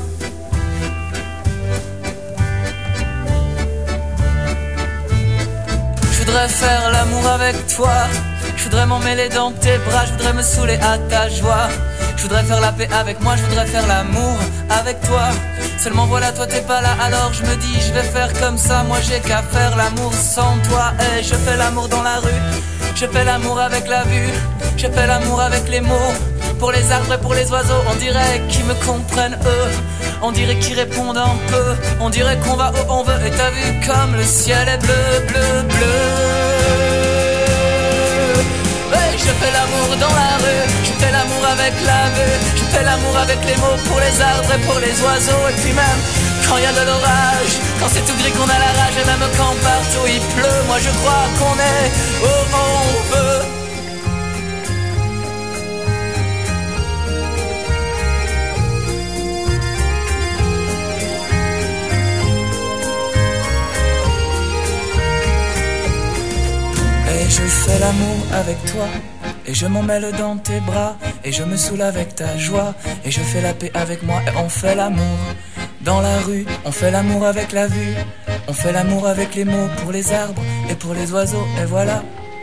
Je voudrais faire l'amour avec toi, je voudrais m'emmêler dans tes bras, je voudrais me saouler à ta joie, je voudrais faire la paix avec moi, je voudrais faire l'amour avec toi. Seulement voilà, toi t'es pas là, alors je me dis je vais faire comme ça. Moi j'ai qu'à faire l'amour sans toi. Et je fais l'amour dans la rue, je fais l'amour avec la vue, je fais l'amour avec les mots. Pour les arbres et pour les oiseaux, on dirait qu'ils me comprennent eux, on dirait qu'ils répondent un peu, on dirait qu'on va où on veut. Et t'as vu comme le ciel est bleu, bleu, bleu. Et je fais l'amour dans la rue, je fais l'amour avec la vue, je fais l'amour avec les mots. Pour les arbres et pour les oiseaux. Et puis même quand il y a de l'orage, quand c'est tout gris qu'on a la rage, et même quand partout il pleut, moi je crois qu'on est où on veut. Et je fais l'amour avec toi, et je m'emmêle dans tes bras, et je me saoule avec ta joie, et je fais la paix avec moi, et on fait l'amour dans la rue, on fait l'amour avec la vue, on fait l'amour avec les mots. Pour les arbres et pour les oiseaux, et voilà.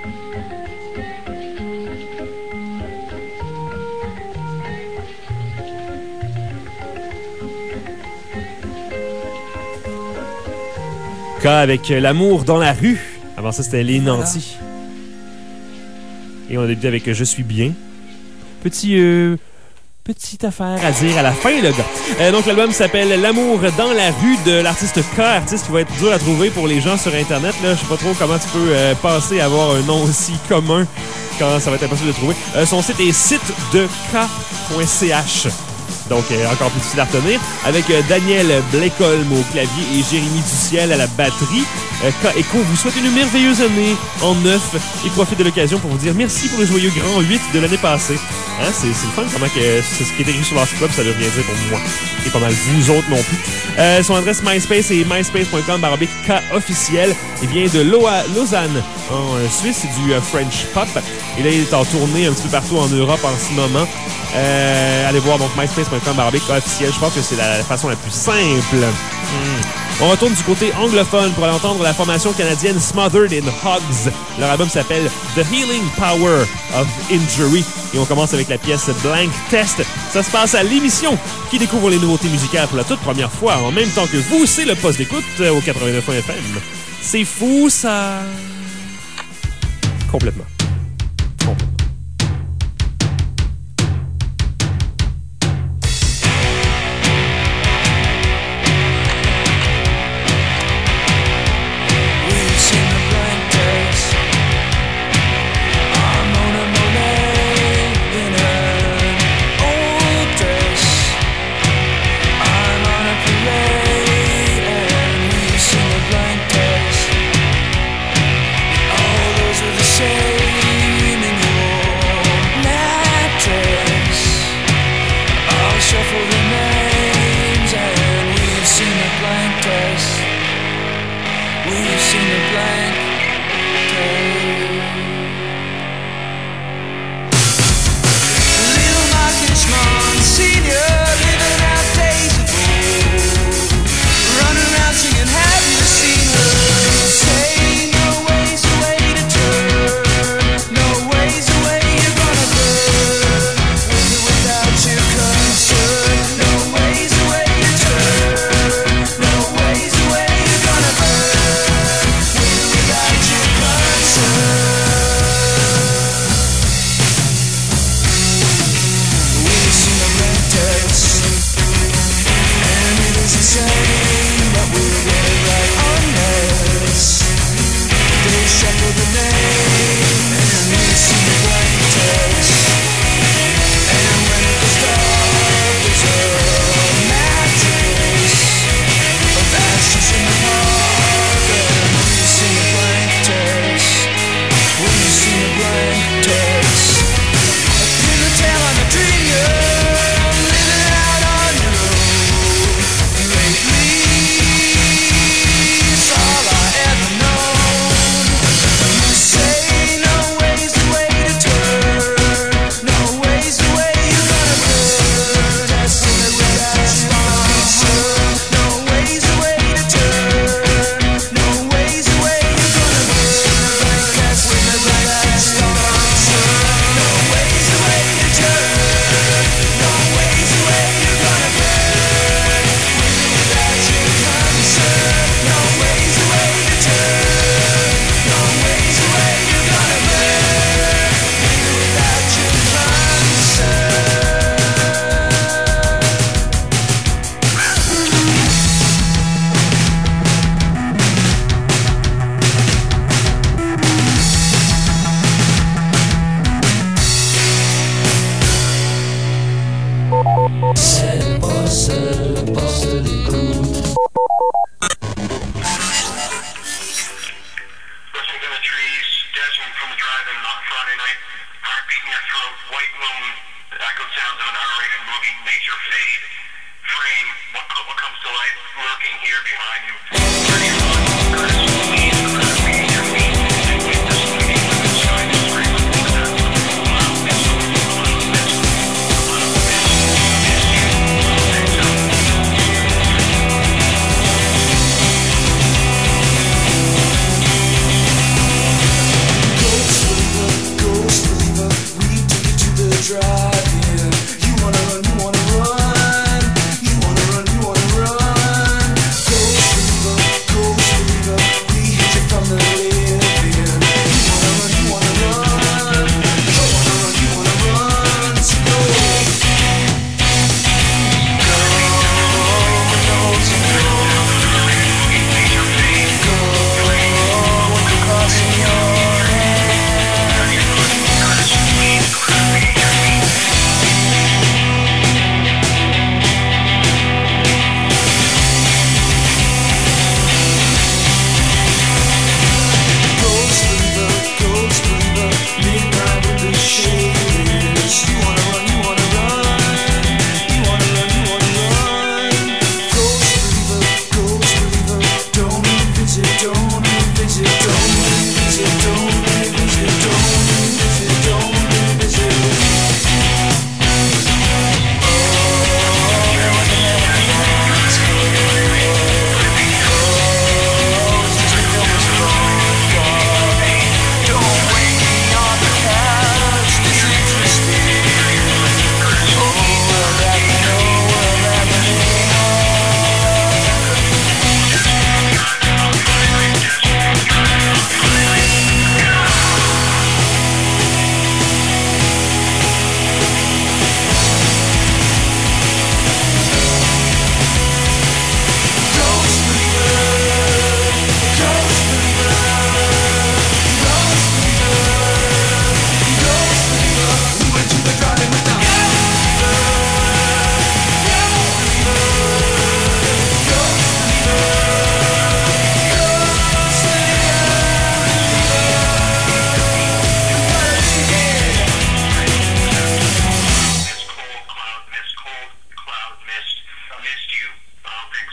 Cas avec l'amour dans la rue. Avant ça, c'était les nantis. Et on a débuté avec Je suis bien. Petite affaire à dire à la fin, le gars. Donc, l'album s'appelle L'amour dans la rue de l'artiste K, artiste qui va être dur à trouver pour les gens sur Internet. Là, je sais pas trop comment tu peux passer à avoir un nom aussi commun quand ça va être impossible de trouver. Son site est sitedek.ch. Donc, encore plus difficile à retenir. Avec Daniel Blécolm au clavier et Jérémy Duciel à la batterie. K et Co vous souhaite une merveilleuse année en neuf et profite de l'occasion pour vous dire merci pour le joyeux grand 8 de l'année passée. Hein, c'est le fun comment que c'est ce qui est écrit sur leur club, ça veut rien dire pour moi. Et pas mal vous autres non plus. Son adresse MySpace est myspace.com/K officiel. Il vient de Lausanne en Suisse, c'est du French pop. Et là, il est en tournée un petit peu partout en Europe en ce moment. Allez voir donc myspace.com/K officiel. Je pense que c'est la façon la plus simple. On retourne du côté anglophone pour aller entendre la formation canadienne Smothered in Hugs. Leur album s'appelle The Healing Power of Injury. Et on commence avec la pièce Blank Test. Ça se passe à l'émission qui découvre les nouveautés musicales pour la toute première fois en même temps que vous. C'est le poste d'écoute au 89 FM. C'est fou, ça... Complètement.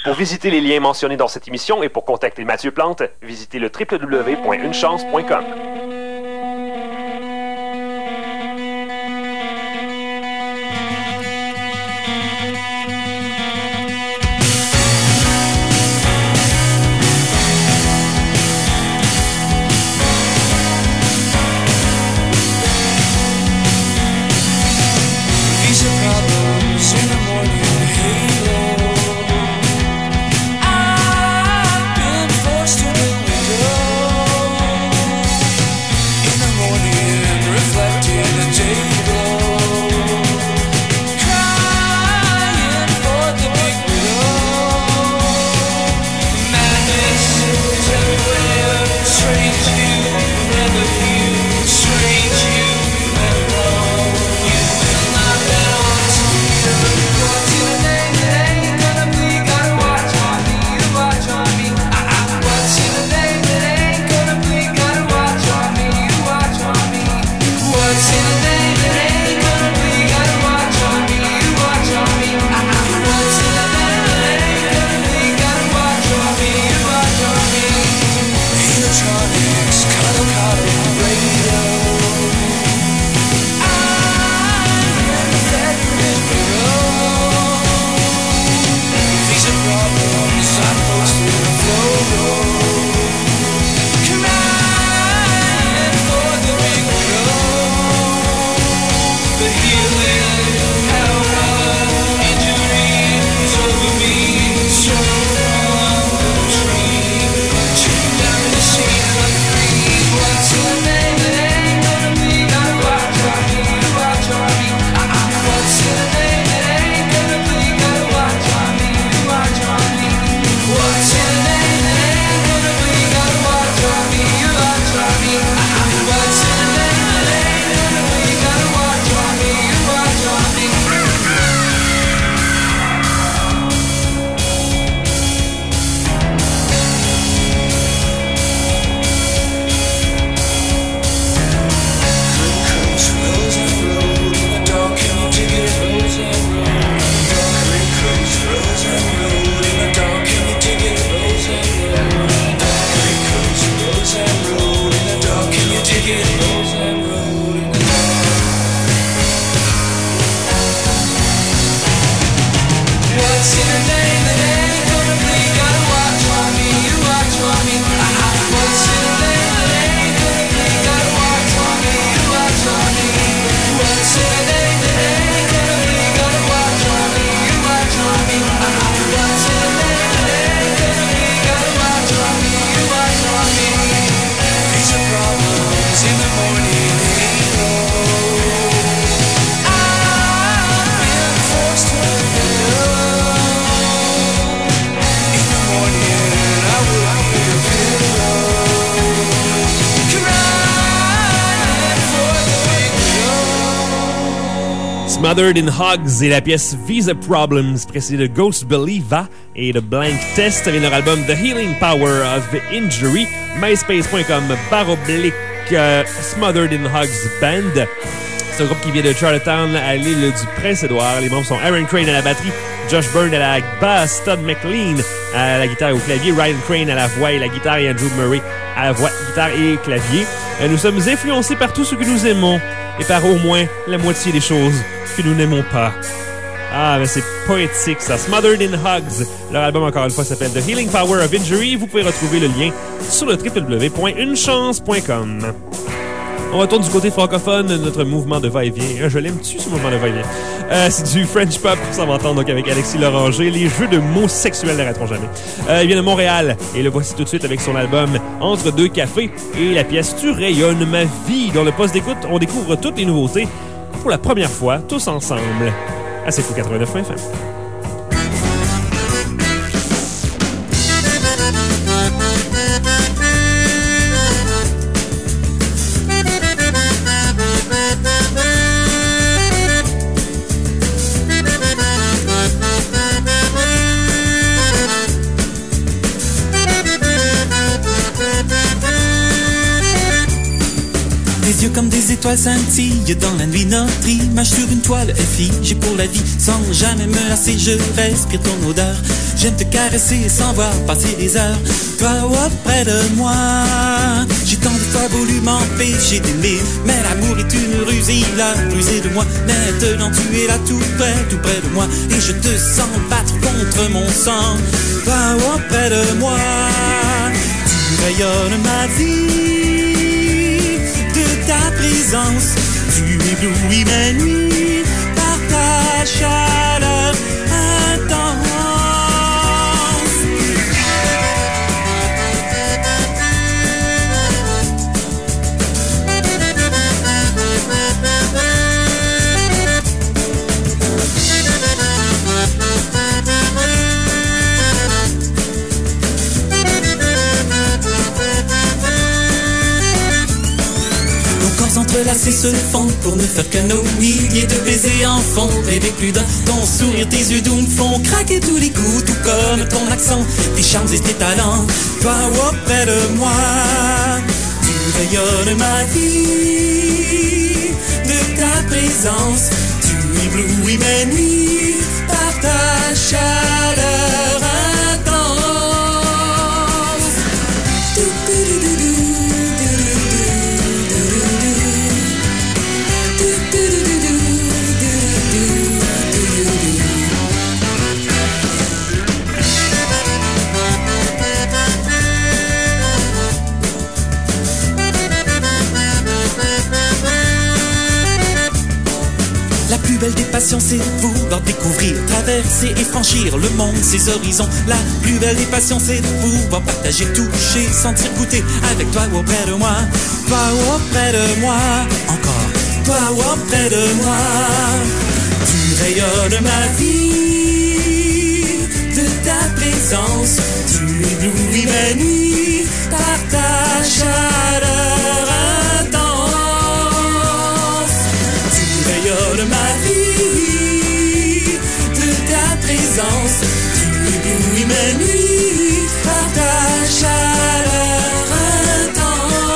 Pour visiter les liens mentionnés dans cette émission et pour contacter Mathieu Plante, visitez le www.unechance.com. Smothered in Hugs et la pièce Visa Problems, précédée de Ghost Believer et de Blank Test avec leur album The Healing Power of Injury, myspace.com// Smothered in Hugs Band. C'est un groupe qui vient de Charlottetown à l'île du Prince-Édouard. Les membres sont Aaron Crane à la batterie, Josh Byrne à la basse, Todd McLean à la guitare et au clavier, Ryan Crane à la voix et la guitare et Andrew Murray à la voix, guitare et clavier. Nous sommes influencés par tout ce que nous aimons et par au moins la moitié des choses que nous n'aimons pas. Ah, mais c'est poétique ça. Smothered in Hugs. Leur album, encore une fois, s'appelle The Healing Power of Injury. Vous pouvez retrouver le lien sur le www.unechance.com. On retourne du côté francophone de notre mouvement de va-et-vient. Je l'aime-tu, ce mouvement de va-et-vient? C'est du French pop, ça m'entend, donc avec Alexis Loranger. Les jeux de mots sexuels n'arrêteront jamais. Il vient de Montréal et le voici tout de suite avec son album Entre deux cafés et la pièce Tu rayonnes ma vie. Dans le poste d'écoute, on découvre toutes les nouveautés pour la première fois, tous ensemble. À C'est Fou 89 FM. Des yeux comme des étoiles étoiles scintillent dans la nuit. Notre image sur une toile est figée pour la vie. Sans jamais me lasser, je respire ton odeur. J'aime te caresser sans voir passer les heures. Toi auprès de moi, j'ai tant de fois voulu m'empêcher d'aimer, mais l'amour est une ruse et il a rusé de moi. Maintenant tu es là tout près de moi, et je te sens battre contre mon sang. Toi auprès de moi, tu rayonnes ma vie. De ta présence, tu éblouis mes nuits par ta chaleur intense. Entrelacés se font pour ne faire que nos milliers de baisers en fond. Rêver plus d'un, ton sourire, tes yeux doux me font craquer tous les coups, tout comme ton accent, tes charmes et tes talents. Toi auprès de moi, tu rayonnes ma vie. De ta présence, tu éblouis mes nuits par ta chaleur intense. La plus belle des passions, c'est pouvoir découvrir, traverser et franchir le monde, ses horizons. La plus belle des passions, c'est pouvoir partager, toucher, sentir, goûter avec toi auprès de moi. Toi auprès de moi, encore, toi auprès de moi. Tu rayonnes ma vie. De ta présence, tu éblouis mes nuits par ta chaleur intense. Tu rayonnes ma vie. De ta présence, tu éblouis mes nuits par ta chaleur intense.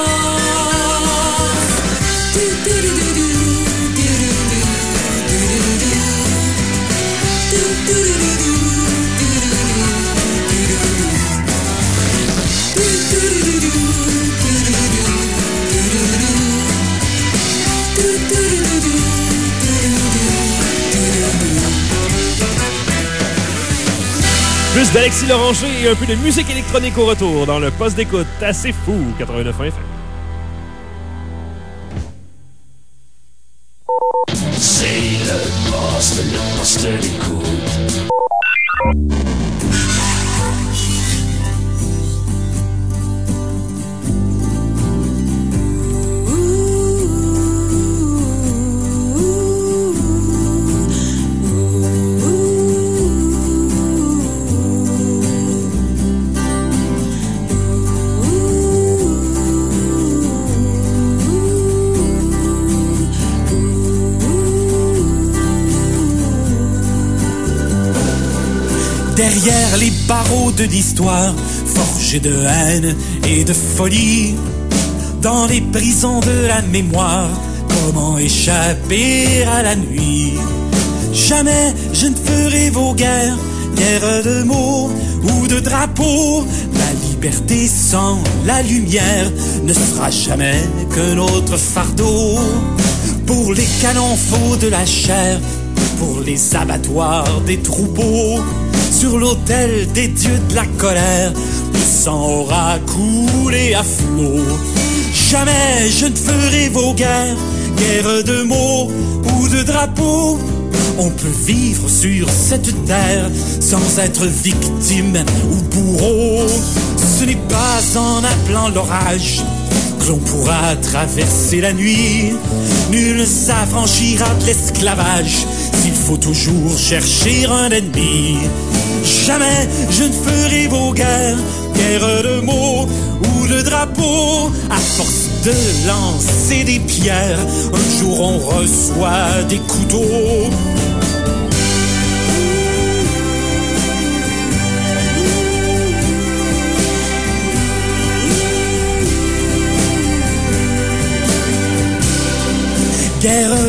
Plus d'Alexis Loranger et un peu de musique électronique au retour dans le poste d'écoute assez fou 89 FM. C'est le poste d'écoute. Derrière les barreaux de l'histoire, forgés de haine et de folie, dans les prisons de la mémoire, comment échapper à la nuit? Jamais je ne ferai vos guerres, guerre de mots ou de drapeaux. La liberté sans la lumière ne sera jamais qu'un autre fardeau. Pour les canons faux de la chair, pour les abattoirs des troupeaux, sur l'autel des dieux de la colère, le sang aura coulé à flot. Jamais je ne ferai vos guerres, guerre de mots ou de drapeaux. On peut vivre sur cette terre sans être victime ou bourreau. Ce n'est pas en appelant l'orage que l'on pourra traverser la nuit. Nul ne s'affranchira de l'esclavage s'il faut toujours chercher un ennemi. Jamais je ne ferai vos guerres, guerre de mots ou de drapeaux. À force de lancer des pierres, un jour on reçoit des couteaux.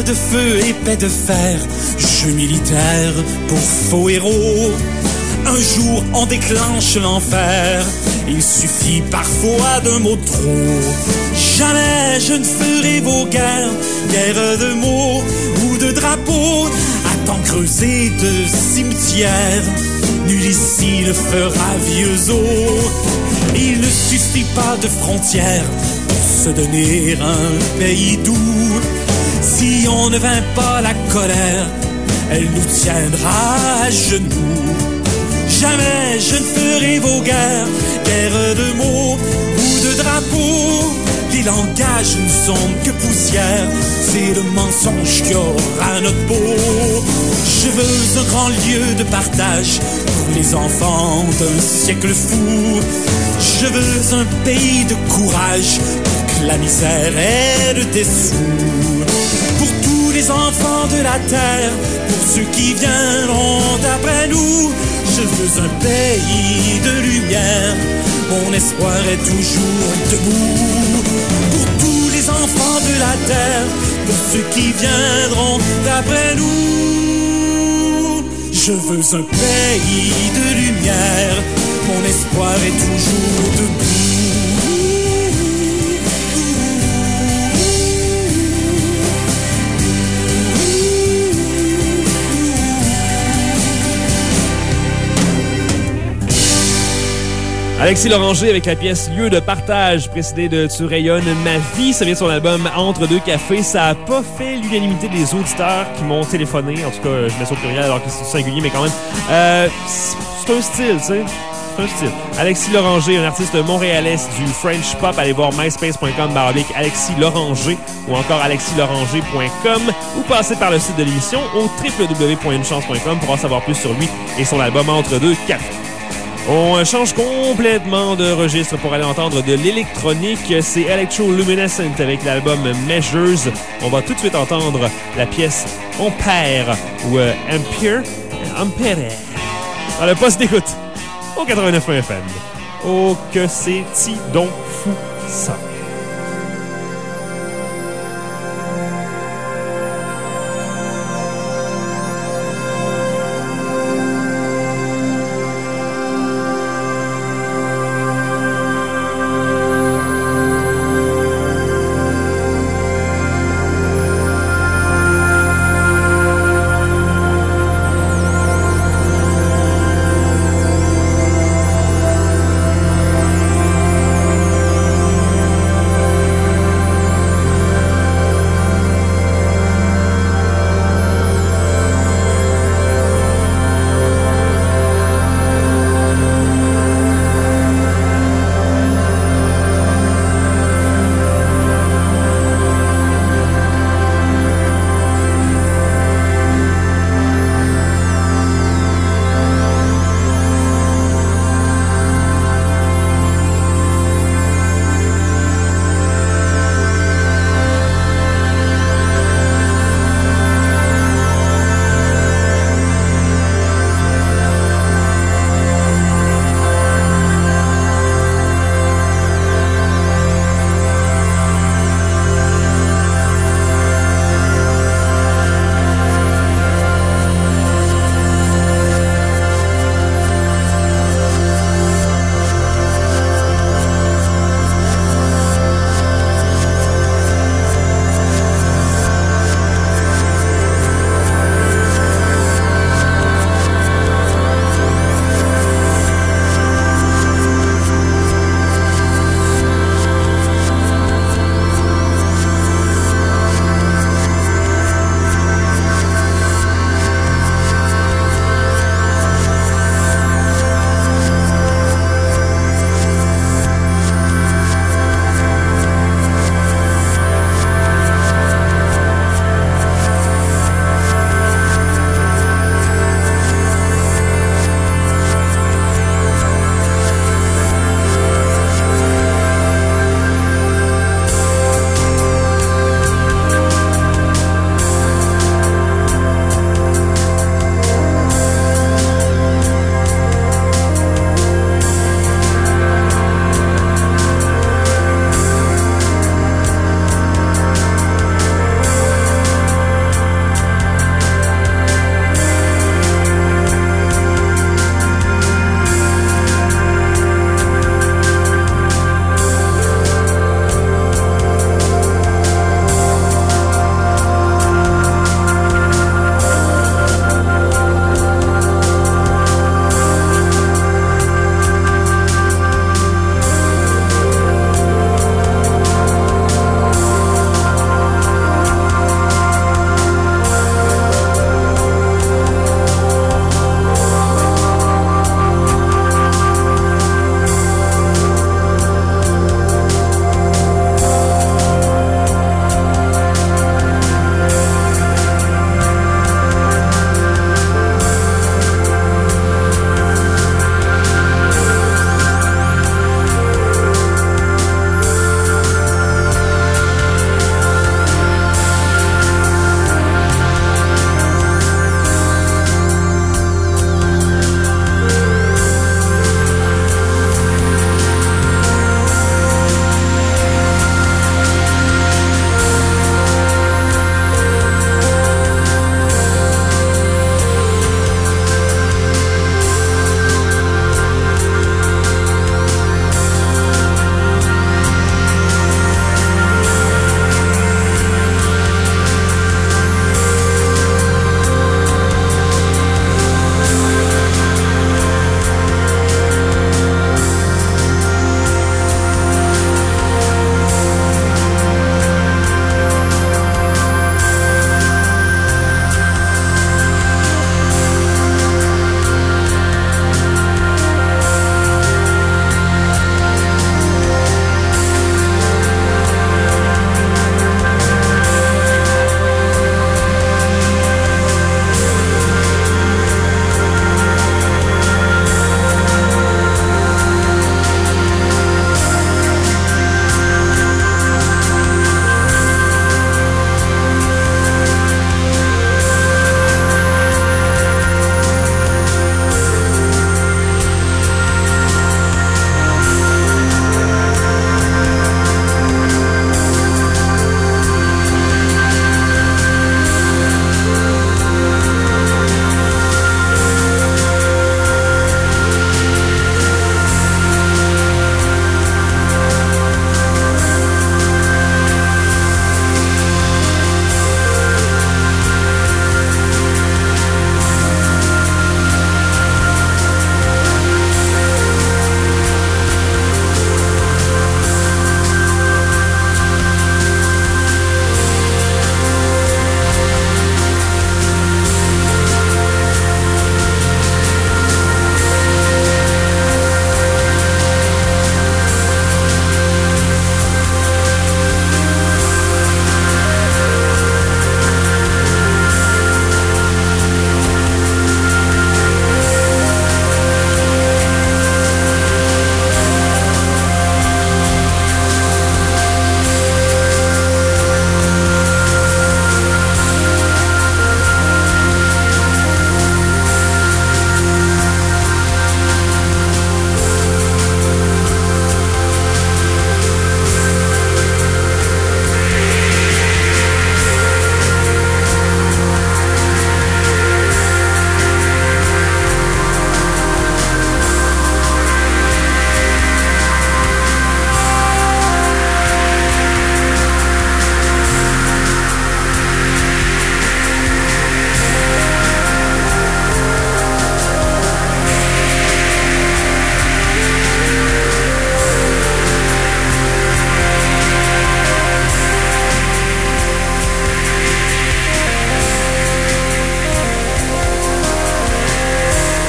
de feu, épais de fer, jeu militaire pour faux héros. Un jour on déclenche l'enfer, il suffit parfois d'un mot de trop. Jamais je ne ferai vos guerres, guerre de mots ou de drapeaux, à temps creusé de cimetières. Nul ici ne fera vieux os. Il ne suffit pas de frontières pour se donner un pays doux. Si on ne vainc pas la colère, elle nous tiendra à genoux. Jamais je ne ferai vos guerres, guerre de mots ou de drapeaux. Les langages ne sont que poussière, c'est le mensonge qui aura notre peau. Je veux un grand lieu de partage pour les enfants d'un siècle fou. Je veux un pays de courage pour que la misère aide des sous. Pour tous les enfants de la terre, pour ceux qui viendront après nous, je veux un pays de lumière, mon espoir est toujours debout. Pour tous les enfants de la terre, pour ceux qui viendront après nous, je veux un pays de lumière, mon espoir est toujours debout. Alexis Loranger avec la pièce Lieu de partage, précédée de Tu rayonnes ma vie. Ça vient de son album Entre deux cafés. Ça a pas fait l'unanimité des auditeurs qui m'ont téléphoné. En tout cas, je mets ça au pluriel alors que c'est singulier, mais quand même. C'est un style, tu sais. C'est un style. Alexis Loranger, un artiste montréalais du French Pop. Allez voir myspace.com/Alexis Loranger ou encore alexislauranger.com ou passez par le site de l'émission au www.unechance.com pour en savoir plus sur lui et son album Entre deux cafés. On change complètement de registre pour aller entendre de l'électronique. C'est Electroluminescent avec l'album Measures. On va tout de suite entendre la pièce Ampère ou Ampere dans le poste d'écoute au 89.1 FM. Oh, que c'est-il donc fou ça!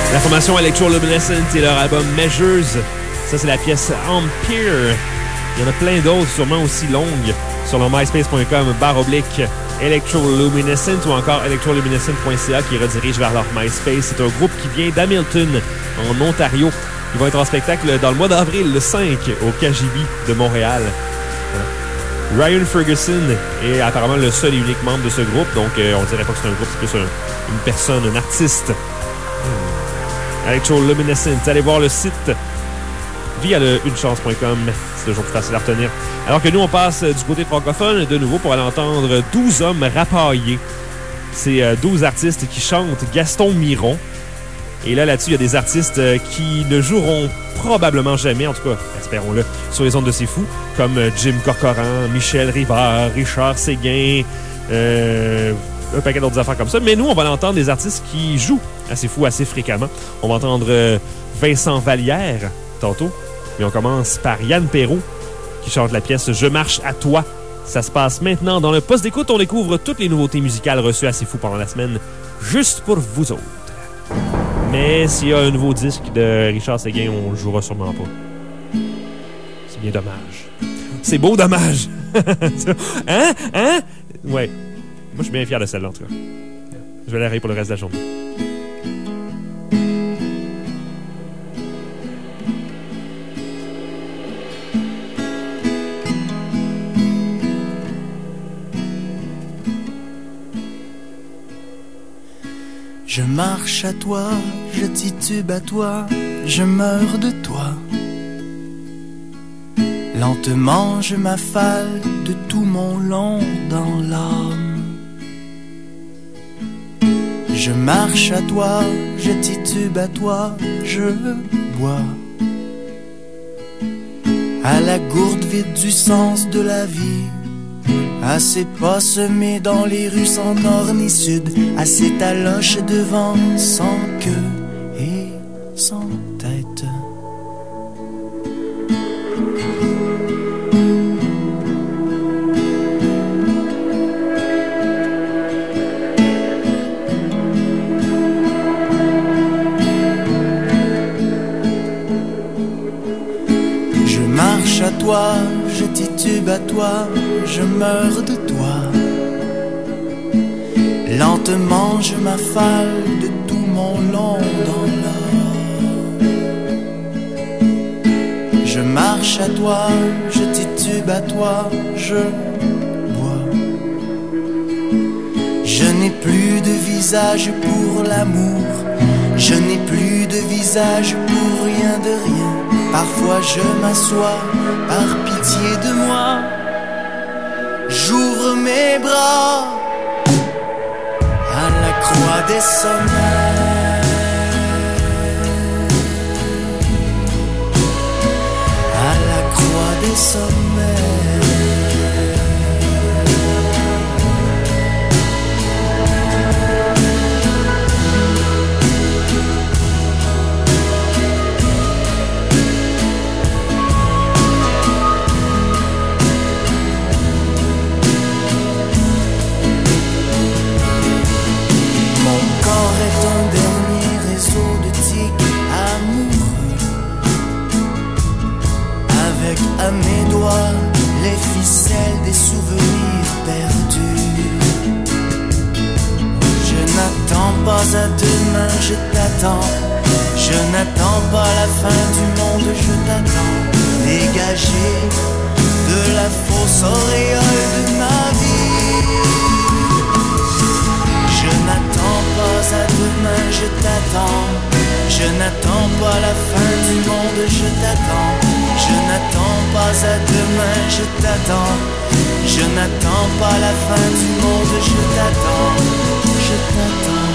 La formation Electroluminescent et leur album Measures. Ça, c'est la pièce Empire. Il y en a plein d'autres, sûrement aussi longues, sur leur myspace.com/Electroluminescent ou encore electroluminescent.ca qui redirige vers leur MySpace. C'est un groupe qui vient d'Hamilton, en Ontario. Ils vont être en spectacle dans le mois d'avril, le 5, au KGB de Montréal. Ryan Ferguson est apparemment le seul et unique membre de ce groupe, donc on dirait pas que c'est un groupe, c'est plus une personne, un artiste. Electroluminescent. Allez voir le site via le unechance.com. C'est toujours plus facile à retenir. Alors que nous, on passe du côté francophone de nouveau pour aller entendre 12 hommes rapaillés. C'est 12 artistes qui chantent Gaston Miron. Et là-dessus, il y a des artistes qui ne joueront probablement jamais, en tout cas, espérons-le, sur les ondes de C'est Fou, comme Jim Corcoran, Michel Rivard, Richard Séguin, un paquet d'autres affaires comme ça. Mais nous, on va l'entendre des artistes qui jouent à C'est Fou assez fréquemment. On va entendre Vincent Vallière, tantôt. Mais on commence par Yann Perrault, qui chante la pièce « Je marche à toi ». Ça se passe maintenant dans le poste d'écoute. On découvre toutes les nouveautés musicales reçues à C'est Fou pendant la semaine, juste pour vous autres. Mais s'il y a un nouveau disque de Richard Séguin, on le jouera sûrement pas. C'est bien dommage. C'est beau dommage! Hein? Hein? Ouais. Moi, je suis bien fier de celle-là, en tout cas. Je vais l'arrêter pour le reste de la journée. Je marche à toi, je titube à toi, je meurs de toi. Lentement je m'affale de tout mon long dans l'âme. Je marche à toi, je titube à toi, je bois. À la gourde vide du sens de la vie. À ses pas semés dans les rues sans nord ni sud, à ses taloches devant sans queue et sans tête. Je marche à toi, je titube à toi, je meurs de toi. Lentement je m'affale de tout mon long dans l'or. Je marche à toi, je titube à toi, je bois. Je n'ai plus de visage pour l'amour, je n'ai plus de visage pour rien de rien. Parfois je m'assois, par pitié de moi, j'ouvre mes bras à la croix des sommets, à la croix des sommets. À mes doigts, les ficelles des souvenirs perdus. Je n'attends pas à demain, je t'attends. Je n'attends pas la fin du monde, je t'attends. Dégagé de la fausse auréole de ma vie. Je n'attends pas à demain, je t'attends. Je n'attends pas la fin du monde, je t'attends. Je n'attends pas à demain, je t'attends. Je n'attends pas la fin du monde, je t'attends. Je t'attends.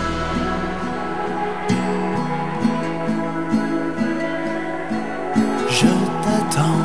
Je t'attends.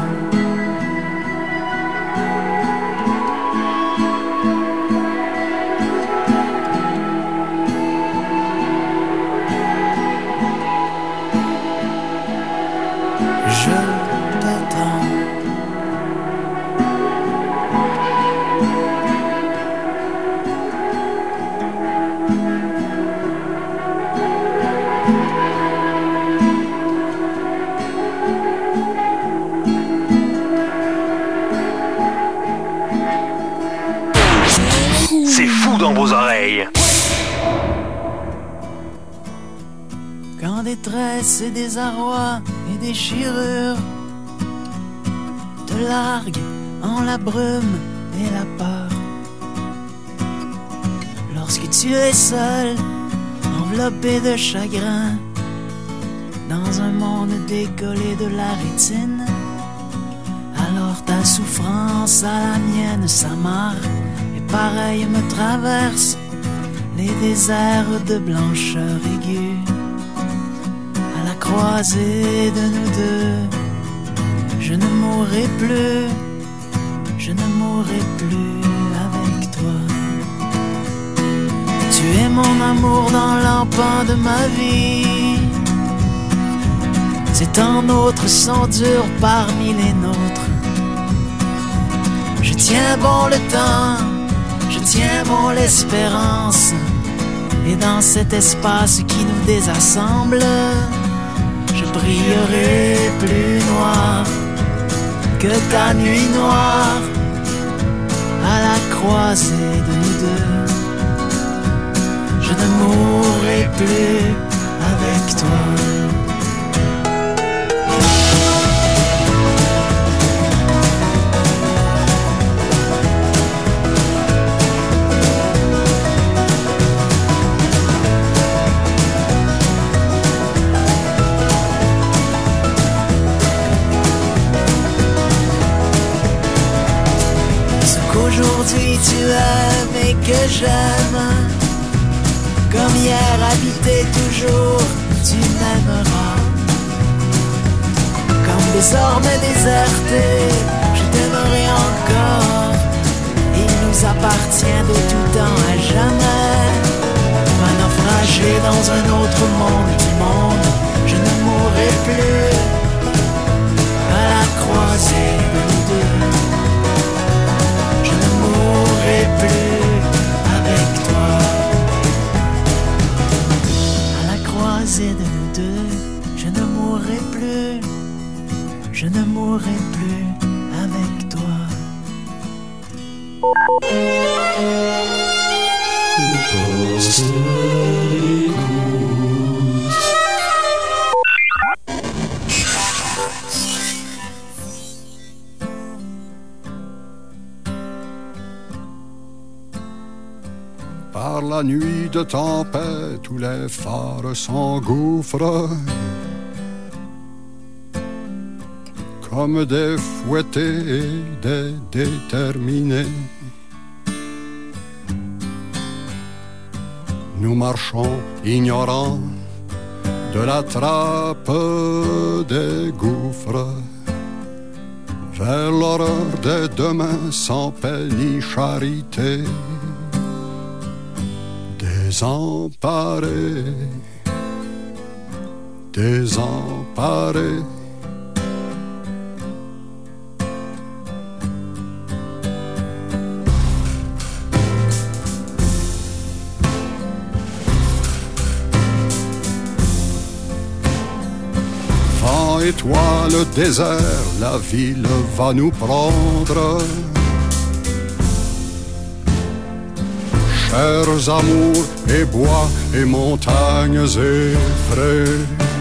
détresse et désarroi et déchirure, te largue en la brume et la peur. Lorsque tu es seul, enveloppé de chagrin, dans un monde décollé de la rétine, alors ta souffrance à la mienne s'amarre, et pareil me traverse les déserts de blancheur aiguë. À la croisée de nous deux, je ne mourrai plus, je ne mourrai plus avec toi. Tu es mon amour dans l'empan de ma vie. C'est un autre sang dur parmi les nôtres. Je tiens bon le temps, je tiens bon l'espérance. Et dans cet espace qui nous désassemble, je brillerai plus noir que ta nuit noire. À la croisée de nous deux, je ne mourrai plus avec toi. Aujourd'hui tu aimes et que j'aime, comme hier habité toujours, tu m'aimeras. Comme désormais déserté, je t'aimerai encore. Il nous appartient de tout temps à jamais. Un naufragé dans un autre monde du monde, je ne mourrai plus. À la croisée de nous deux, je ne mourrai plus avec toi. À la croisée de nous deux, je ne mourrai plus, je ne mourrai plus avec toi. Le poste d'écoute. Par la nuit de tempête où les phares s'engouffrent comme des fouettés et des déterminés, nous marchons ignorants de la trappe des gouffres vers l'horreur des demains sans paix ni charité. Désemparés, désemparés. Vent, étoile, désert, la ville va nous prendre. Chers amours et bois et montagnes effraies,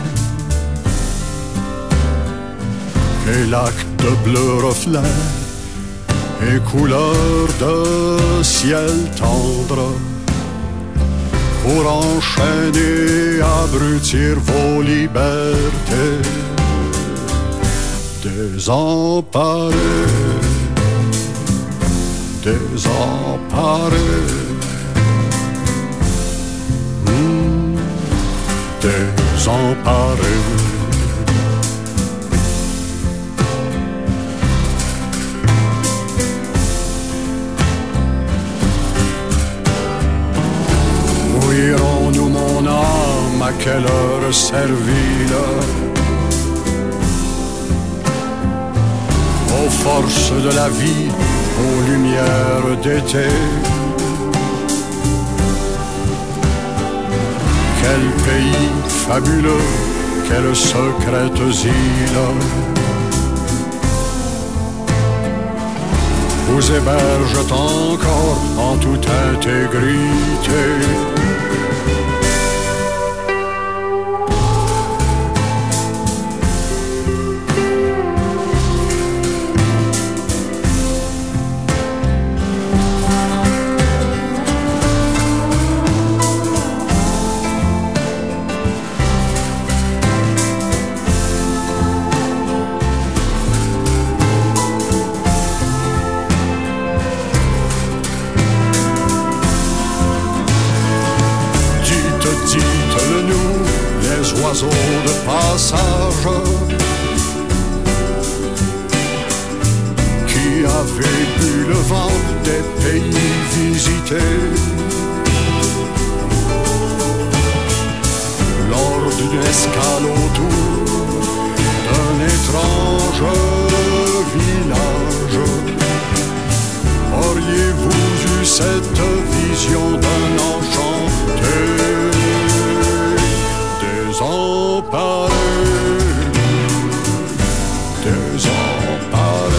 et lacs de bleu reflet et couleurs de ciel tendre, pour enchaîner, abrutir vos libertés. Désemparés, désemparés. Désemparés. Mouillerons-nous mon âme, à quelle heure servile, aux forces de la vie, aux lumières d'été. Quel pays fabuleux, quelles secrètes îles vous hébergent encore en toute intégrité. oiseaux de passage qui avaient bu le vent des pays visités. Lors d'une escale autour d'un étrange village, auriez-vous eu cette vision d'un enchanté désemparé, désemparé?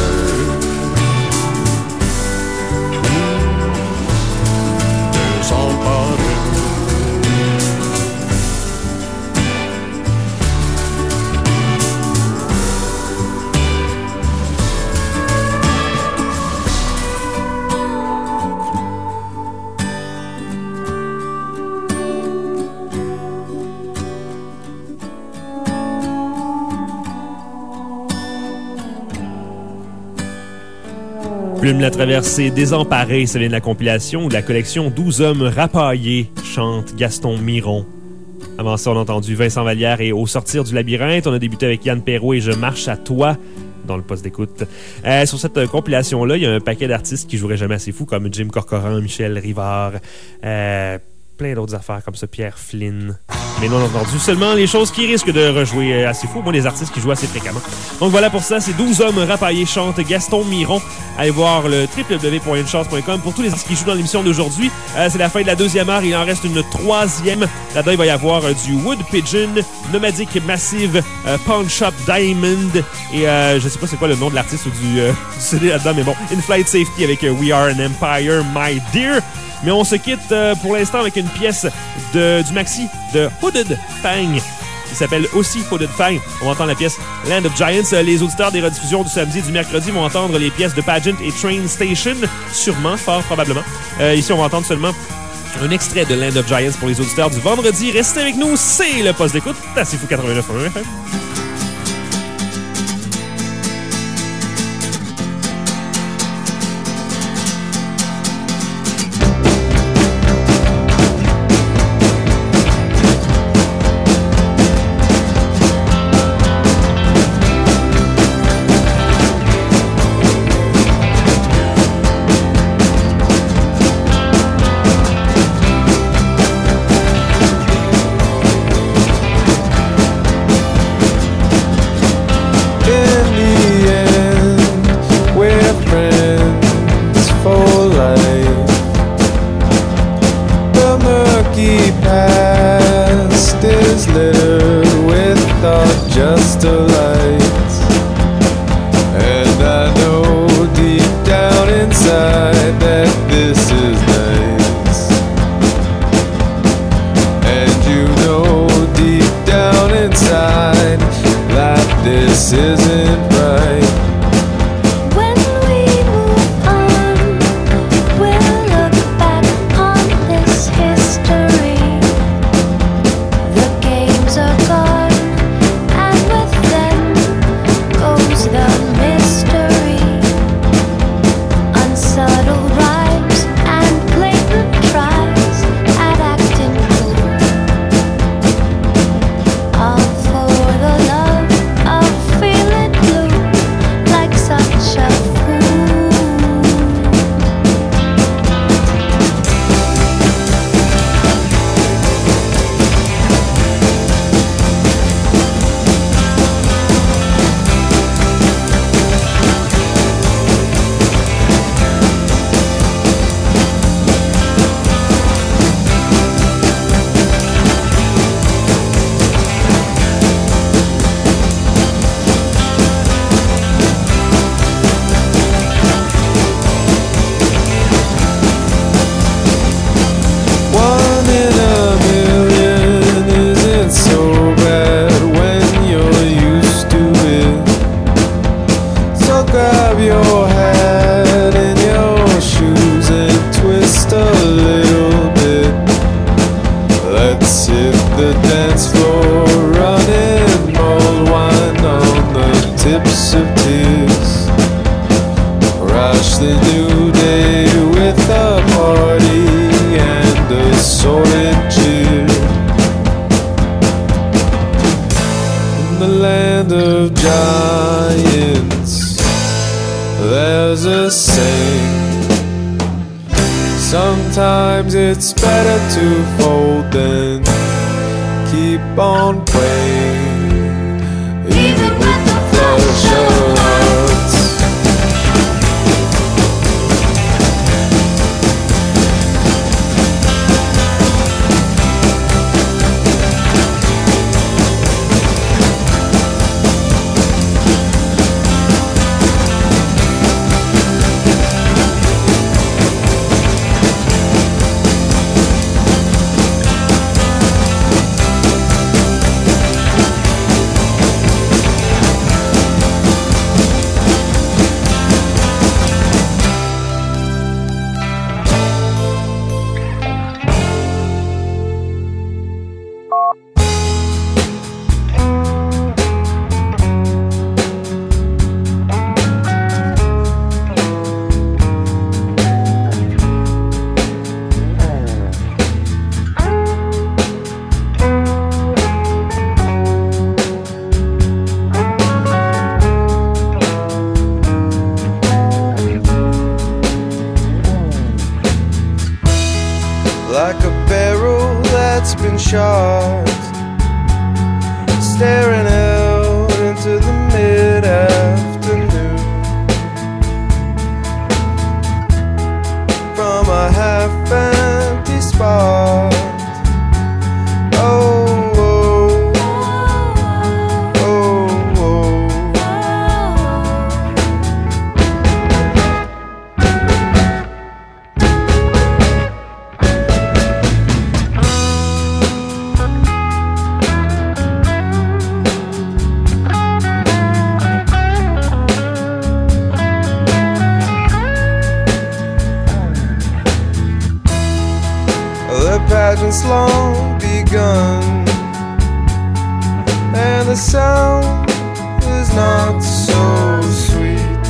Plume la traversée désemparée, ça vient de la compilation ou de la collection 12 hommes rapaillés, chante Gaston Miron. Avant ça, on a entendu Vincent Vallière et Au sortir du labyrinthe. On a débuté avec Yann Perrault et Je marche à toi dans le poste d'écoute. Sur cette compilation-là, il y a un paquet d'artistes qui joueraient jamais assez fou, comme Jim Corcoran, Michel Rivard, plein d'autres affaires comme ça, Pierre Flynn. Mais non, on a entendu seulement les choses qui risquent de rejouer assez fou, moi les artistes qui jouent assez fréquemment. Donc voilà pour ça, c'est 12 hommes rapaillés chantent Gaston Miron. Allez voir le www.unechance.com pour tous les artistes qui jouent dans l'émission d'aujourd'hui. C'est la fin de la deuxième heure, il en reste une troisième. Là-dedans, il va y avoir du Wood Pigeon, Nomadic Massive, Pawn Shop Diamond et je sais pas c'est quoi le nom de l'artiste ou du CD là-dedans, mais bon, In Flight Safety avec We Are an Empire, My Dear. Mais on se quitte pour l'instant avec une pièce du maxi de Hooded Fang qui s'appelle aussi Hooded Fang. On va entendre la pièce Land of Giants. Les auditeurs des rediffusions du samedi et du mercredi vont entendre les pièces de Pageant et Train Station, sûrement, fort probablement. Ici, on va entendre seulement un extrait de Land of Giants pour les auditeurs du vendredi. Restez avec nous, c'est le poste d'écoute. C'est fou 89.1 FM. land of giants. There's a saying, sometimes it's better to fold than keep on playing, even with the flush of hearts. Like a barrel that's been shot, staring out into the mid-afternoon from a half-empty spot. Oh, oh, oh, oh. The pageant's long begun, and the sound is not so sweet.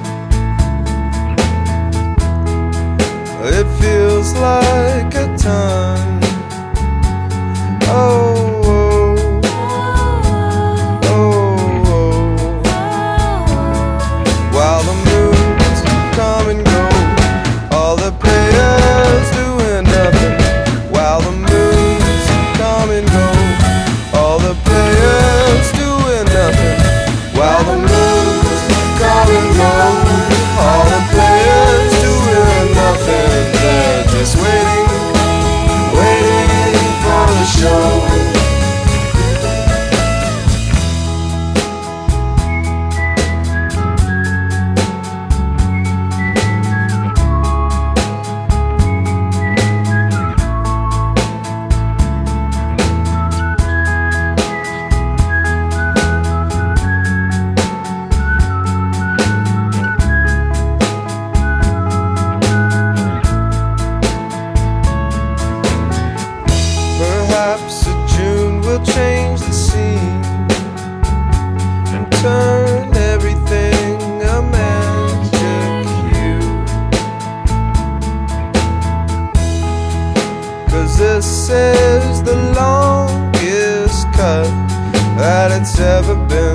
It feels like a ton. Oh, oh, oh, oh. While the moons come and go, all the players doing nothing. While the moons come and go, all the players doing nothing. While the moons come and go, all the players doing nothing. They're just waiting, waiting for the show. Perhaps a June will change the scene and turn everything a magic hue. 'Cause this is the longest cut that it's ever been.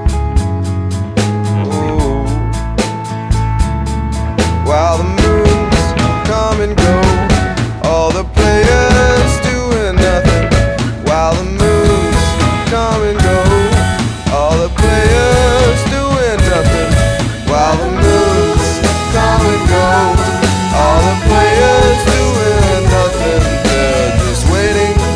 Ooh. While the moons come and go, all the players doing nothing. While the moons come and go, all the players doing nothing. While the moons come and go, all the players doing nothing. They're just waiting,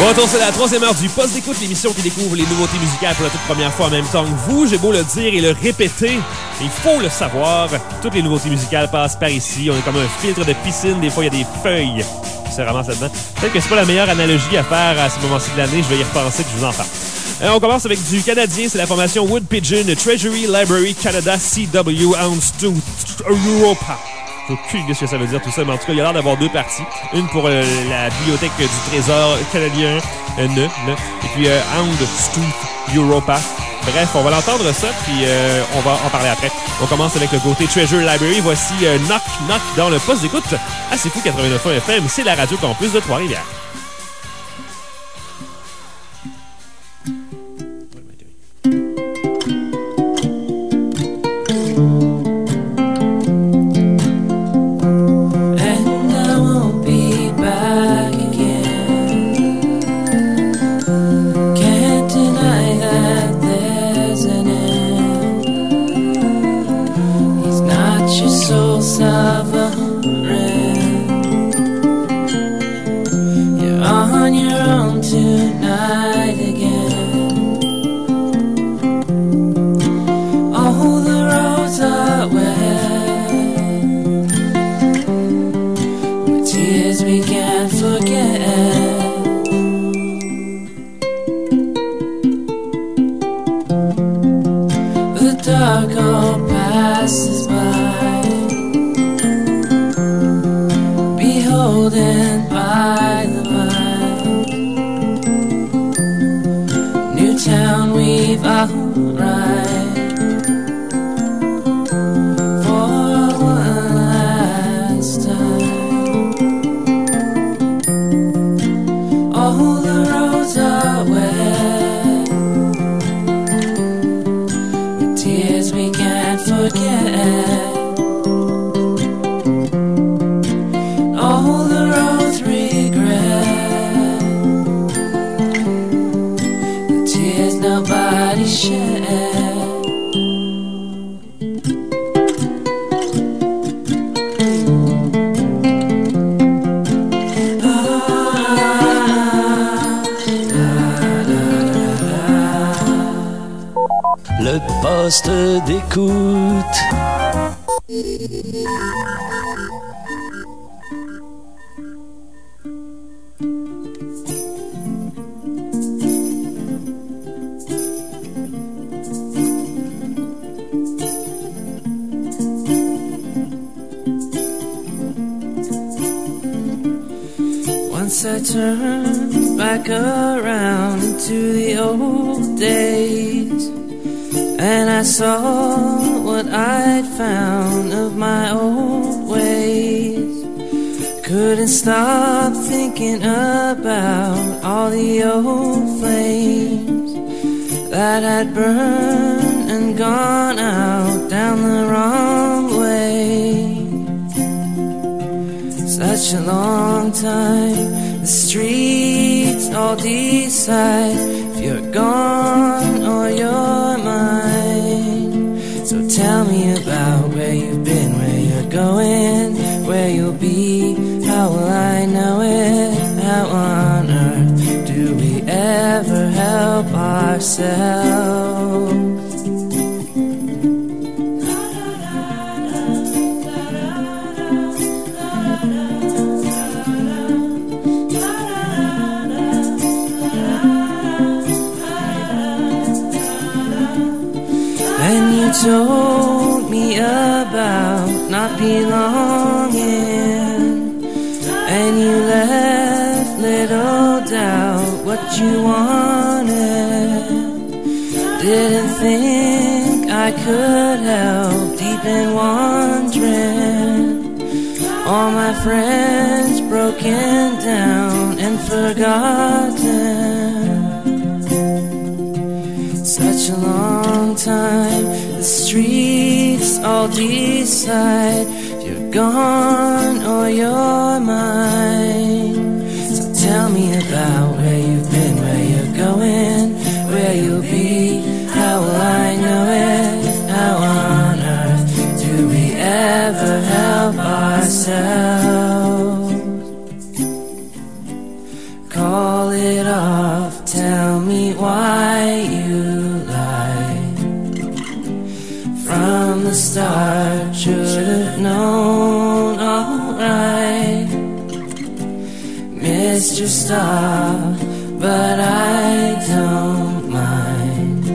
Retour, c'est la troisième heure du Poste d'écoute, l'émission qui découvre les nouveautés musicales pour la toute première fois en même temps que vous. J'ai beau le dire et le répéter, il faut le savoir. Toutes les nouveautés musicales passent par ici. On est comme un filtre de piscine. Des fois, il y a des feuilles qui se ramassent là-dedans. Peut-être que c'est pas la meilleure analogie à faire à ce moment-ci de l'année. Je vais y repenser que je vous en parle. On commence avec du canadien. C'est la formation Wood Pigeon, Treasury Library Canada, CW, Ounce to Europa. J'ai aucune idée de ce que ça veut dire tout ça, mais en tout cas, il y a l'air d'avoir deux parties. Une pour la bibliothèque du Trésor canadien, et puis Houndstooth Europa. Bref, on va l'entendre ça, puis on va en parler après. On commence avec le côté Treasure Library. Voici Knock Knock dans le poste d'écoute à C'est Fou 89.1 FM. C'est la Radio Campus de Trois-Rivières. Le poste d'écoute. Once I turned back around into the old days, and I saw what I'd found of my old ways. Couldn't stop thinking about all the old flames that had burned and gone out down the wrong way. Such a long time, the streets all decide if you're gone or you're mine. So tell me about where you've been, where you're going, where you'll be. How will I know it? How on earth do we ever help ourselves? Told me about not belonging, and you left little doubt what you wanted. Didn't think I could help, deep in wondering. All my friends broken down and forgotten. Such a long time, the streets all decide if you're gone or you're mine. So tell me about where you've been, where you're going, where you'll be. How will I know it? How on earth do we ever help ourselves? Call it off. should've known, alright, Mr. Star, but I don't mind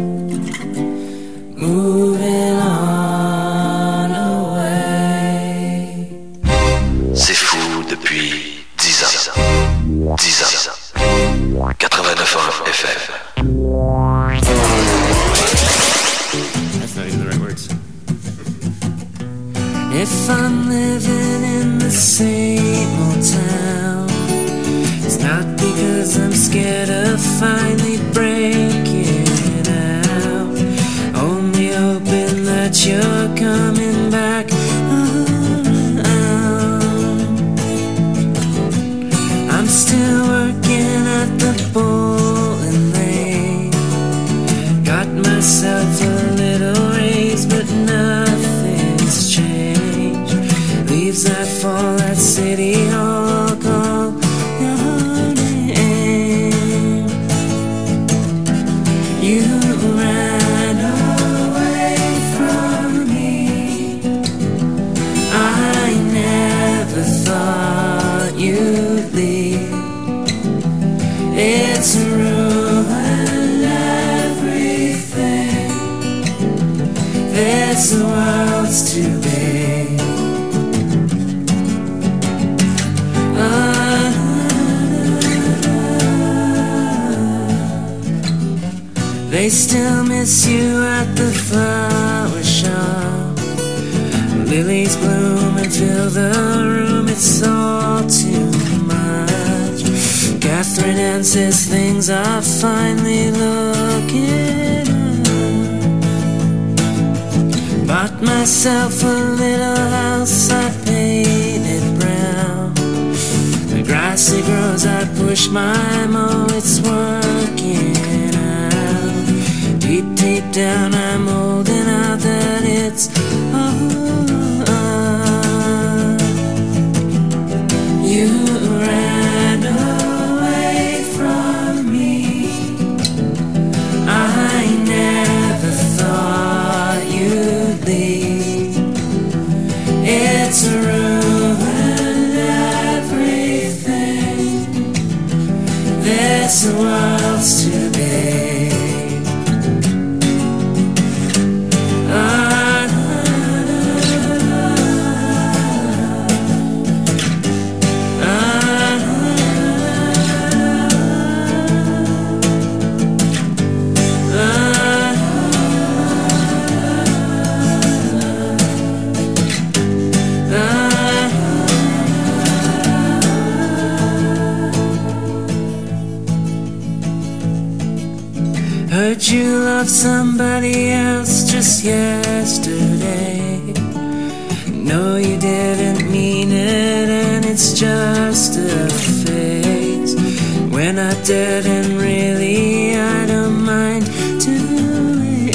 moving on away. C'est fou depuis 10 ans. 10 ans. 89.1 FM. That's not even the right words. If I'm living in the same old town, it's not because I'm scared of finally breaking out, only hoping that you're coming back around. I'm still working at the bowling lane, got myself a little raise, but nothing's changed. Leaves that fall at City Hall, call your name. You ran away from me, I never thought you'd leave. It's ruined everything, this world's too big. They still miss you at the flower shop. Lilies bloom and fill the room, it's all too much. Catherine Ann says things are finally looking up. Bought myself a little house, I painted brown. The grass it grows, I push my mow, it's working out. Deep down I'm holding out that it's all up. You ran away from me, I never thought you'd leave. It's ruined everything, this world's too big. Heard you love somebody else just yesterday. No, you didn't mean it, and it's just a phase. We're not dead, and really I don't mind doing.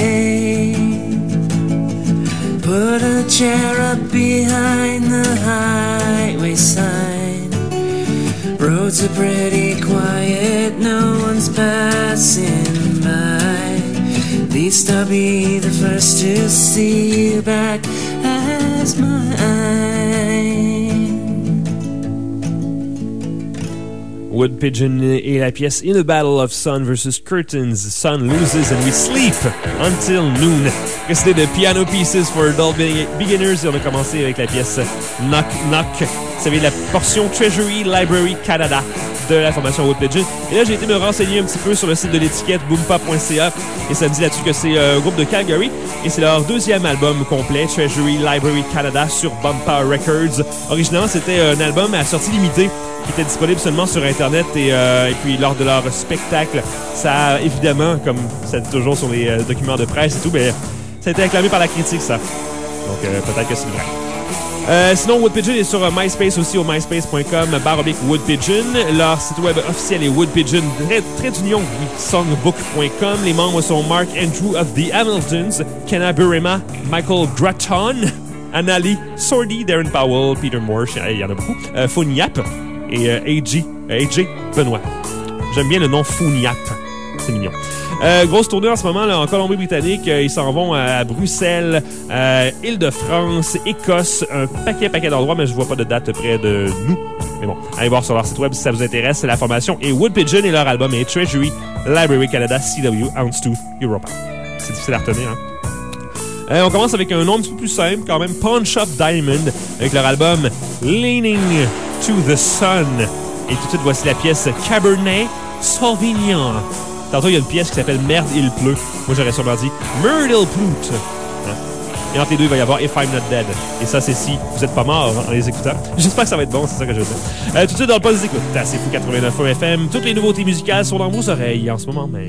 Put a chair up behind the highway sign. Roads are pretty quiet, no one's passing by. At least I'll be the first to see you back as mine. Wood Pigeon et la pièce In a Battle of Sun vs. Curtains. Sun loses and we sleep until noon. Précédé de Piano Pieces for Adult Beginners. Et on a commencé avec la pièce Knock Knock. Vous savez, la portion Treasury Library Canada de la formation Wood Pigeon. Et là, j'ai été me renseigner un petit peu sur le site de l'étiquette boompa.ca et ça me dit là-dessus que c'est un groupe de Calgary et c'est leur deuxième album complet, Treasury Library Canada, sur Bumpa Records. Originalement, c'était un album à sortie limitée qui était disponible seulement sur Internet et puis lors de leur spectacle, ça a évidemment, comme ça dit toujours sur les documents de presse et tout, mais ça a été acclamé par la critique, ça. Donc peut-être que c'est vrai. Sinon, Wood Pigeon est sur MySpace aussi, au myspace.com/Wood Pigeon. Leur site web officiel est Wood Pigeon, songbook.com. Les membres sont Mark Andrew of the Hamiltons, Kenna Burema, Michael Gratton, Annalie Sordy, Darren Powell, Peter Moore, il y en a beaucoup, Founiap et AJ Benoît. J'aime bien le nom Founiap. C'est mignon. Grosse tournée en ce moment là, en Colombie-Britannique. Ils s'en vont à Bruxelles, Île-de-France, Écosse, un paquet d'endroits, mais je vois pas de date près de nous. Mais bon, allez voir sur leur site web si ça vous intéresse. La formation est Wood Pigeon et leur album est Treasury, Library Canada, CW, Ounce 2, Europa. C'est difficile à retenir, hein? On commence avec un nom un petit peu plus simple, quand même, Punch Up Diamond, avec leur album Leaning to the Sun. Et tout de suite, voici la pièce Cabernet Sauvignon. Tantôt, il y a une pièce qui s'appelle Merde, il pleut. Moi, j'aurais sûrement dit Myrtle Plout. Hein? Et entre les deux, il va y avoir If I'm Not Dead. Et ça, c'est si vous n'êtes pas mort en les écoutant. J'espère que ça va être bon, c'est ça que je veux dire. Tout de suite, dans le poste des écoutes, c'est Fou 89.1 FM. Toutes les nouveautés musicales sont dans vos oreilles en ce moment même.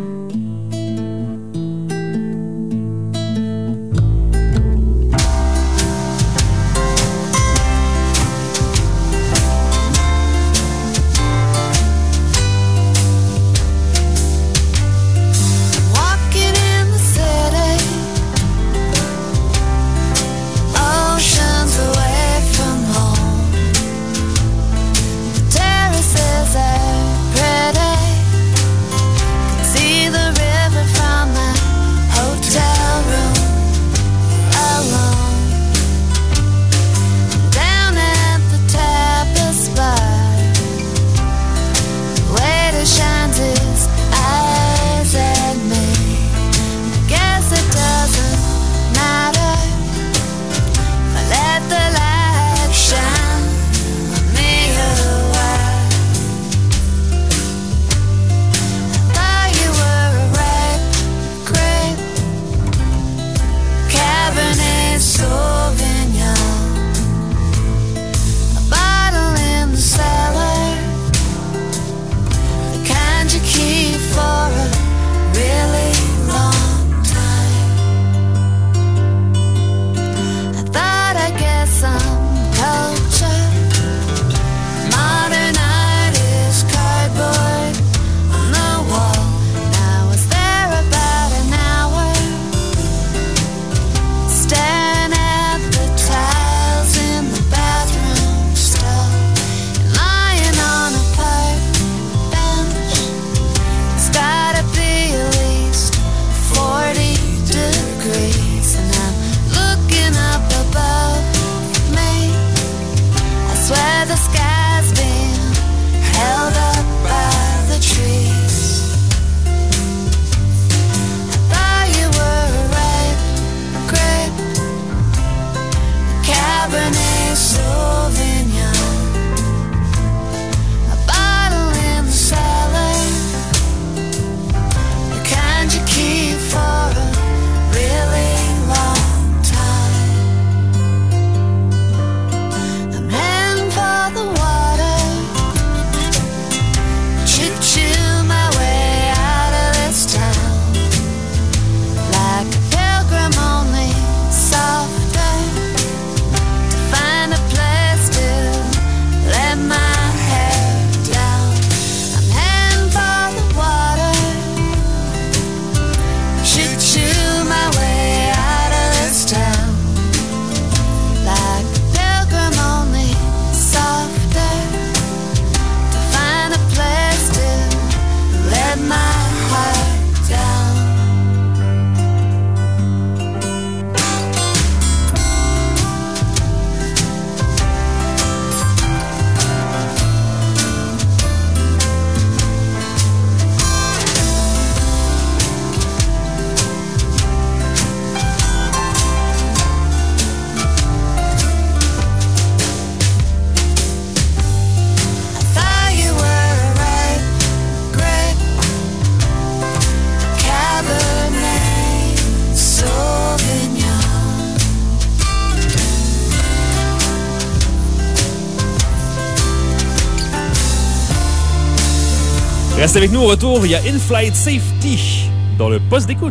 Restez avec nous, au retour, il y a In-Flight Safety dans le poste d'écoute.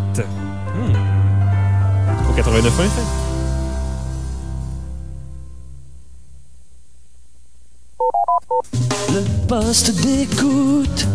Au 89.1 FM. Le poste d'écoute.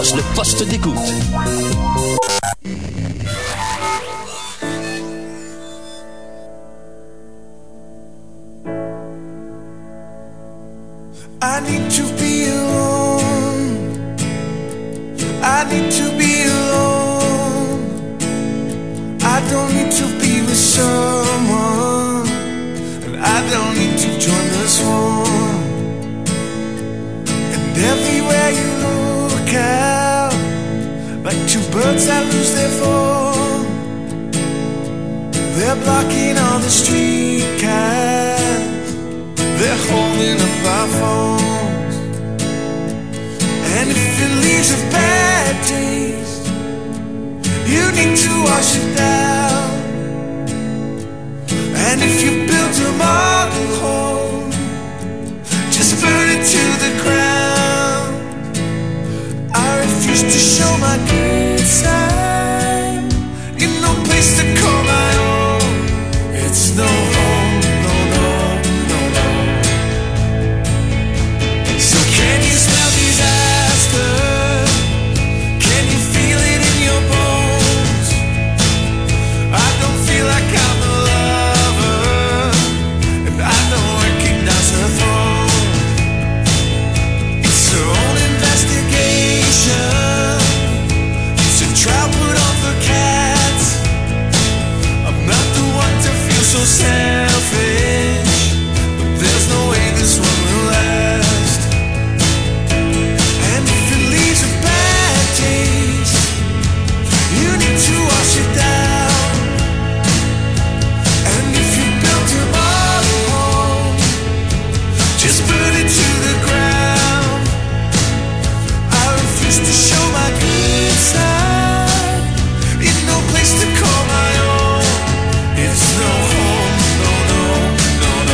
Ross, le poste d'écoute. I need to be alone. I need to be alone. I don't need to be with someone, and I don't need to join the swarm. And everywhere you look out, like two birds that lose their form, they're blocking all the streetcars. They're holding up our phones. And if it leaves a bad taste, you need to wash it down. And if you build a model home, just burn it to the ground. I refuse to show my good side in no place to call my own. It's no home. Can you smell disaster? Can you feel it in your bones? I don't feel like I'm a lover, and I don't recognize her throne. It's her own investigation. It's a trial put on for cats. I'm not the one to feel so selfish, but there's no way this one will last. You need to wash it down. And if you built a model home, just burn it to the ground. I refuse to show my good side in no place to call my own. It's no home, no, no, no, no.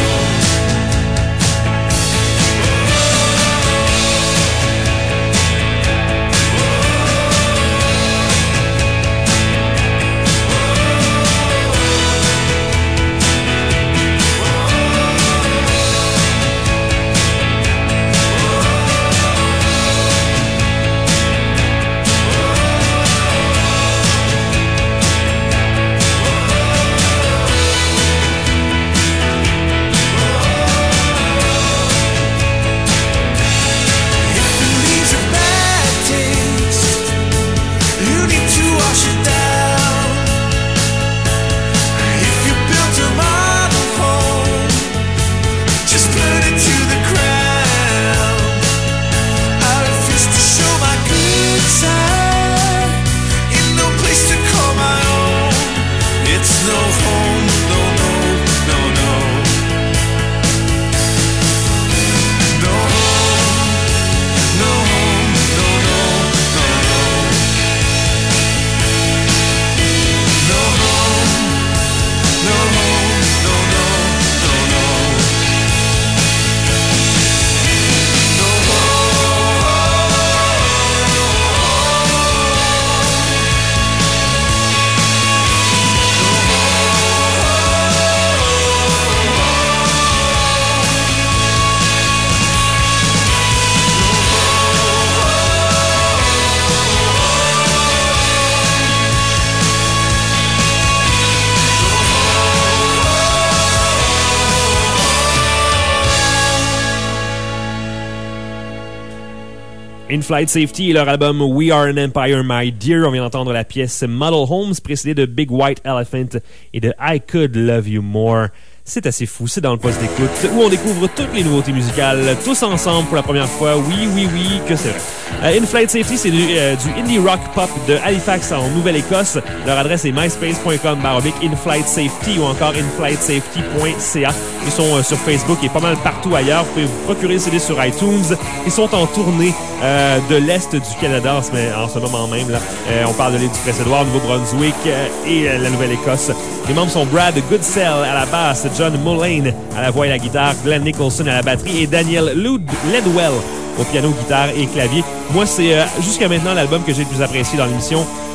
In-Flight Safety et leur album We Are an Empire, My Dear. On vient d'entendre la pièce Model Homes, précédée de Big White Elephant et de I Could Love You More. C'est assez fou, c'est dans le poste d'écoute où on découvre toutes les nouveautés musicales, tous ensemble pour la première fois. Oui, oui, oui, que c'est vrai. In-Flight Safety, c'est du indie rock pop de Halifax en Nouvelle-Écosse. Leur adresse est myspace.com/inflightsafety ou encore inflightsafety.ca. Ils sont sur Facebook et pas mal partout ailleurs. Vous pouvez vous procurer le CD sur iTunes. Ils sont en tournée de l'Est du Canada en ce moment même. Là. On parle de l'île du Prince-Édouard, Nouveau-Brunswick et la Nouvelle-Écosse. Les membres sont Brad Goodsell à la basse, John Mullane à la voix et la guitare, Glenn Nicholson à la batterie et Daniel Ledwell au piano, guitare et clavier. Moi, c'est jusqu'à maintenant l'album que j'ai le plus apprécié dans l'émission. Je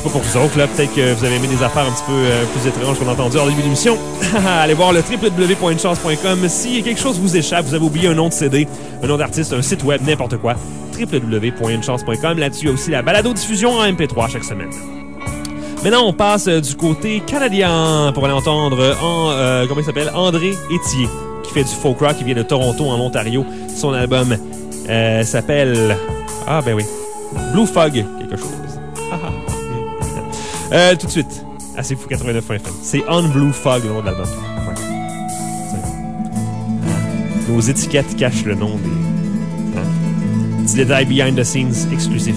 pas pour vous autres, là. Peut-être que vous avez aimé des affaires un petit peu plus étranges qu'on a entendues en début d'émission. Allez voir le www.unechance.com. Si quelque chose vous échappe, vous avez oublié un nom de CD, un nom d'artiste, un site web, n'importe quoi, www.unechance.com. Là-dessus, il y a aussi la balado-diffusion en MP3 chaque semaine. Maintenant, on passe du côté canadien pour aller entendre comment il s'appelle? André Etier, qui fait du folk rock, qui vient de Toronto, en Ontario. Son album s'appelle... Ah, ben oui. Blue Fog, quelque chose. Tout de suite, à C'est Fou 89.fm. C'est On Blue Fog, le nom de l'album. Ouais. Nos étiquettes cachent le nom des... Petits détails behind the scenes exclusifs.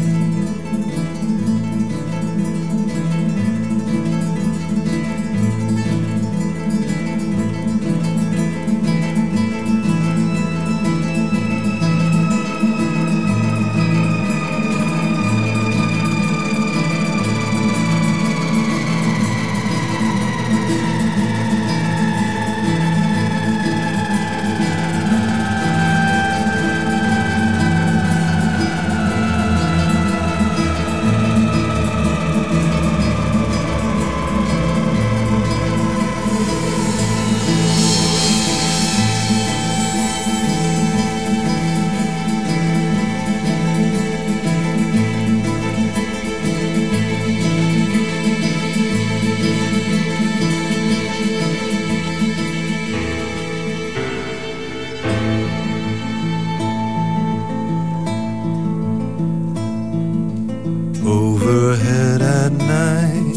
Overhead at night,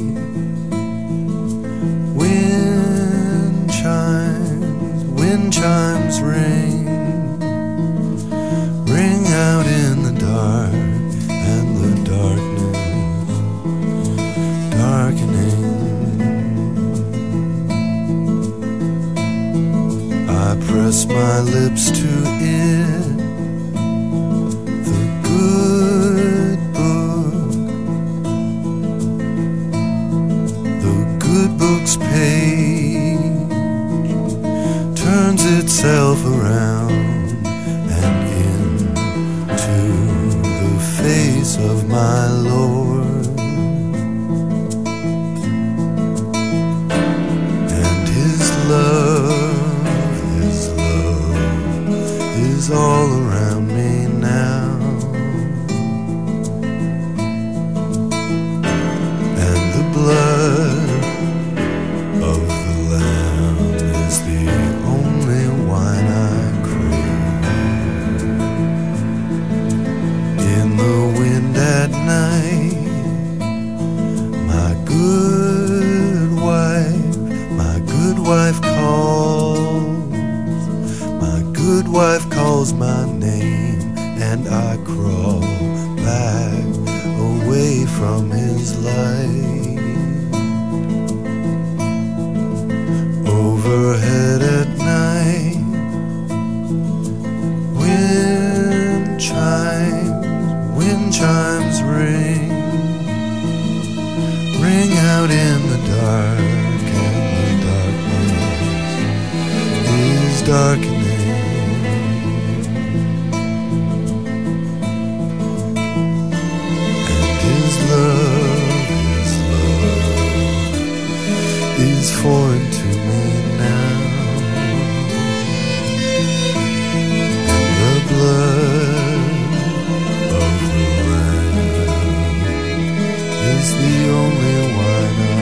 wind chimes ring out in the dark, and the darkness darkening. I press my lips to it, the good book's page turns itself around and into the face of my Lord, and His love is all around me now, and the blood of the Lamb is the only wine I crave. In the wind at night, my good wife calls my name, and I crawl back away from His light. Overhead at night, wind chimes ring out in the dark, and the darkness is darkening. And His love is foreign to me now, and the blood of the Lamb is the only wine I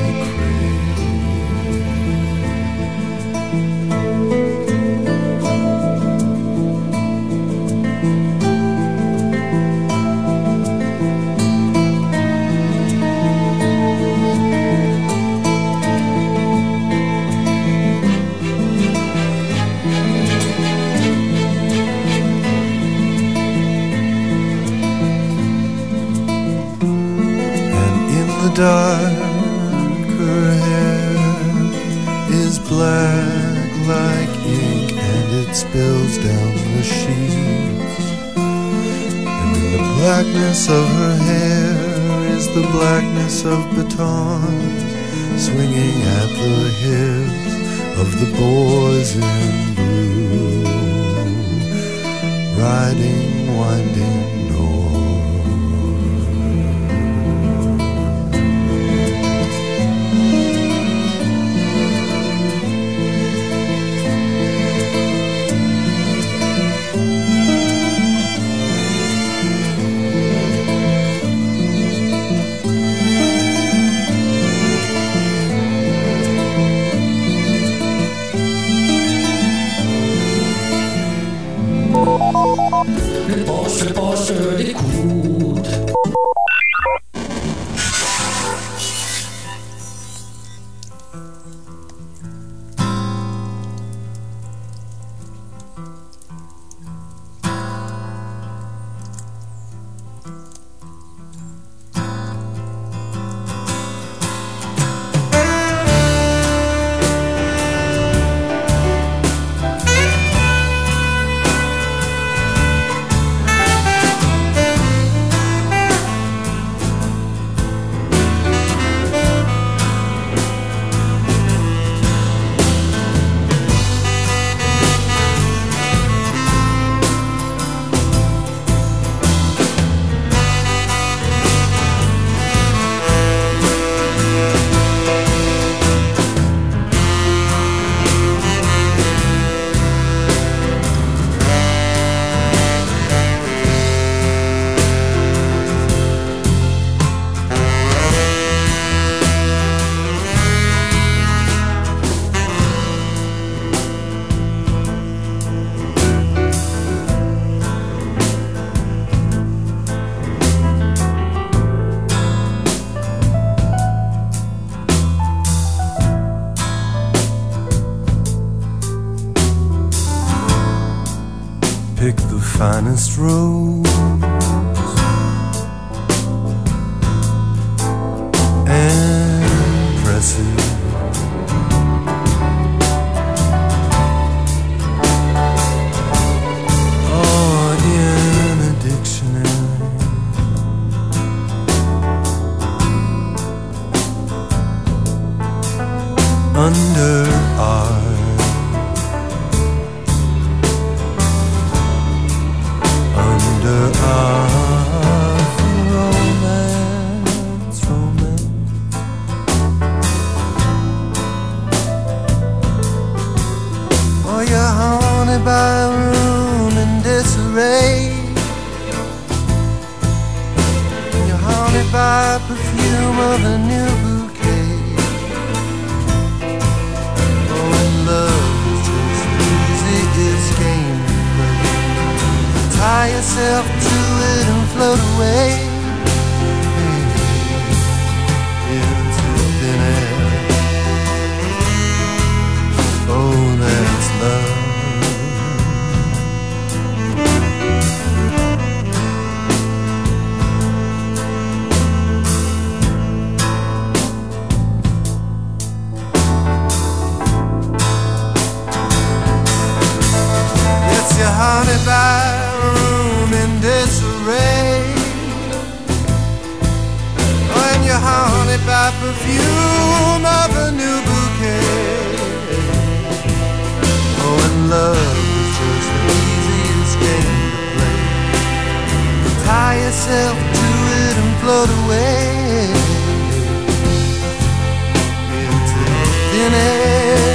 dark, her hair is black like ink, and it spills down the sheets. And in the blackness of her hair is the blackness of batons swinging at the hips of the boys in blue, riding, winding north. Le poste d'écoute. Pick the finest rose and press it. Or in a dictionary. Under art. Romance. Oh, you're haunted by a room in disarray. You're haunted by perfume of a new bouquet. Oh, and love is just the easiest game to play. Tie yourself to it and float away into thin air. Oh, that's love. Yes, you're haunted by disarray. When you're haunted by perfume of a new bouquet. Oh, and love is just the easiest game to play. Tie yourself to it and float away into thin air.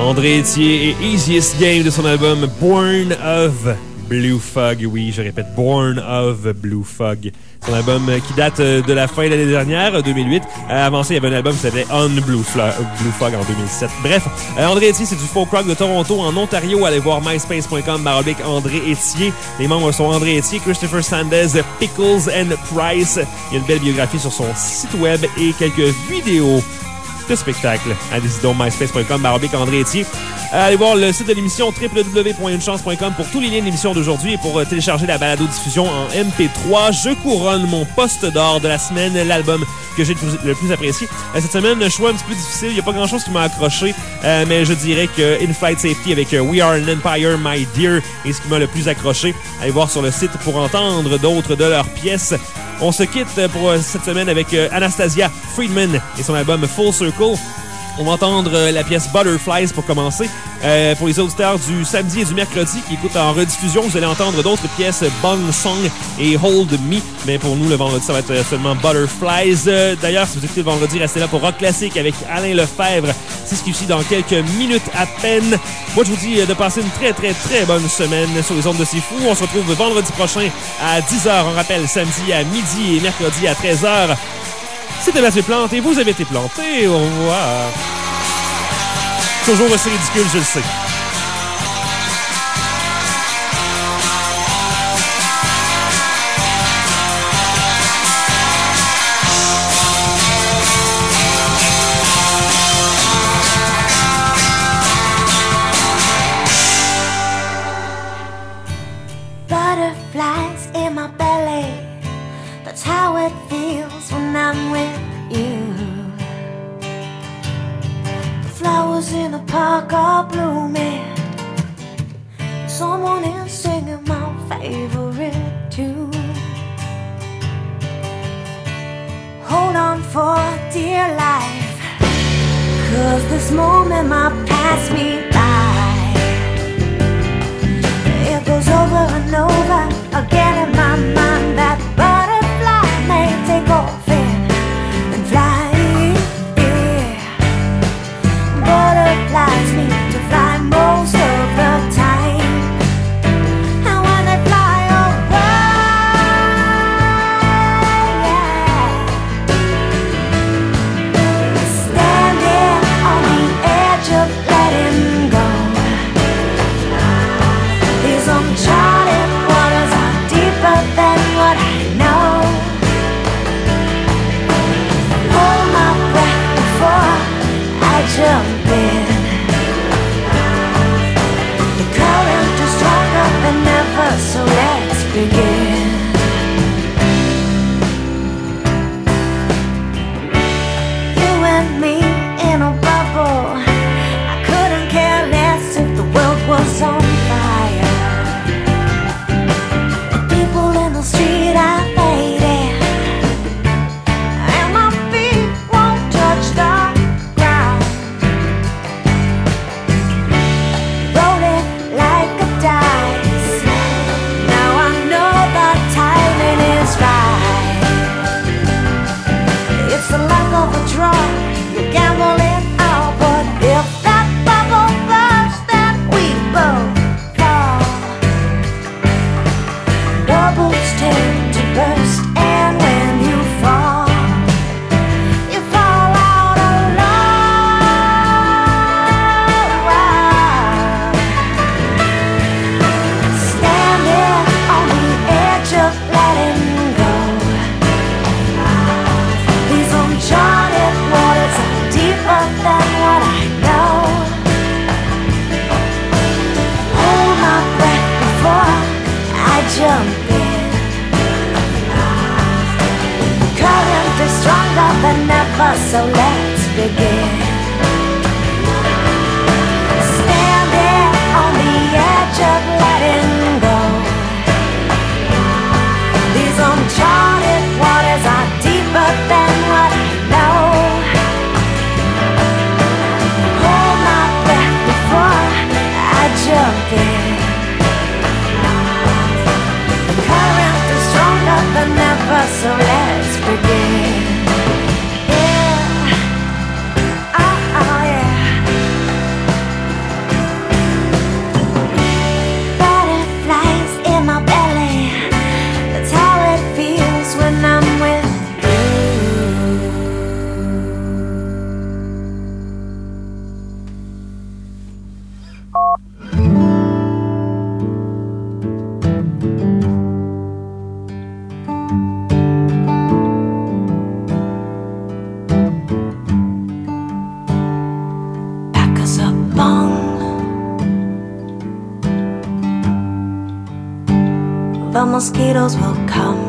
André Etier et Easiest Game de son album Born of Blue Fog. Oui, je répète, Born of Blue Fog. C'est un album qui date de la fin de l'année dernière, 2008. Avant ça, il y avait un album qui s'appelait On Blue Fog en 2007. Bref, André Etier, c'est du folk rock de Toronto en Ontario. Allez voir myspace.com/André Etier. Les membres sont André Etier, Christopher Sanders, Pickles and Price. Il y a une belle biographie sur son site web et quelques vidéos de spectacle. Allez-y donc, myspace.com/André Etier. Allez voir le site de l'émission www.unechance.com pour tous les liens de l'émission d'aujourd'hui et pour télécharger la balado-diffusion en MP3. Je couronne mon poste d'or de la semaine, l'album que j'ai le plus apprécié. Cette semaine, le choix un petit peu difficile. Il n'y a pas grand-chose qui m'a accroché, mais je dirais que In-Flight Safety avec We Are an Empire, My Dear est ce qui m'a le plus accroché. Allez voir sur le site pour entendre d'autres de leurs pièces. On se quitte pour cette semaine avec Anastasia Friedman et son album Full Circle. On va entendre la pièce Butterflies pour commencer. Pour les auditeurs du samedi et du mercredi qui écoutent en rediffusion, vous allez entendre d'autres pièces, Bong Song et Hold Me. Mais pour nous, le vendredi, ça va être seulement Butterflies. D'ailleurs, si vous écoutez le vendredi, restez là pour Rock Classique avec Alain Lefebvre. C'est ce qui suit dans quelques minutes à peine. Moi, je vous dis de passer une très, très, très bonne semaine sur les ondes de C'est Fou. On se retrouve vendredi prochain à 10h. On rappelle, samedi à midi et mercredi à 13h. C'était Mathieu Plante et vous avez été planté. Au revoir. Toujours aussi ridicule, je le sais. Butterflies in my belly. That's how it feels when I'm with you. The flowers in the park are blooming. Someone is singing my favorite tune. Hold on for dear life, 'cause this moment might pass me by. It goes over and over again in my mind. That butterfly may take off and fly. Yeah. Butterflies need to fly most of the time. And when they fly away, standing on the edge of letting go. These uncharted waters are deeper than what I know. Hold my breath before I jump in. The current is stronger than ever, so let's begin. You and me in a bubble. I couldn't care less if the world was on fire. The people in the street are fading, and my feet won't touch the ground. Rolling like a dice. Now I know the timing is right. It's the luck of a draw. You gamble it all, but if that bubble bursts, then we both fall. Bubbles tend to burst, and when you fall out alone. Standing on the edge of letting go. These uncharted waters are deeper than what I know. Hold my breath before I jump in. The current is stronger than ever, so let's begin. Standing on the edge of letting go. These uncharted waters are deeper than what I know. Hold my breath before I jump in. The current is stronger than ever, so let's begin. Yeah, I the mosquitoes will come.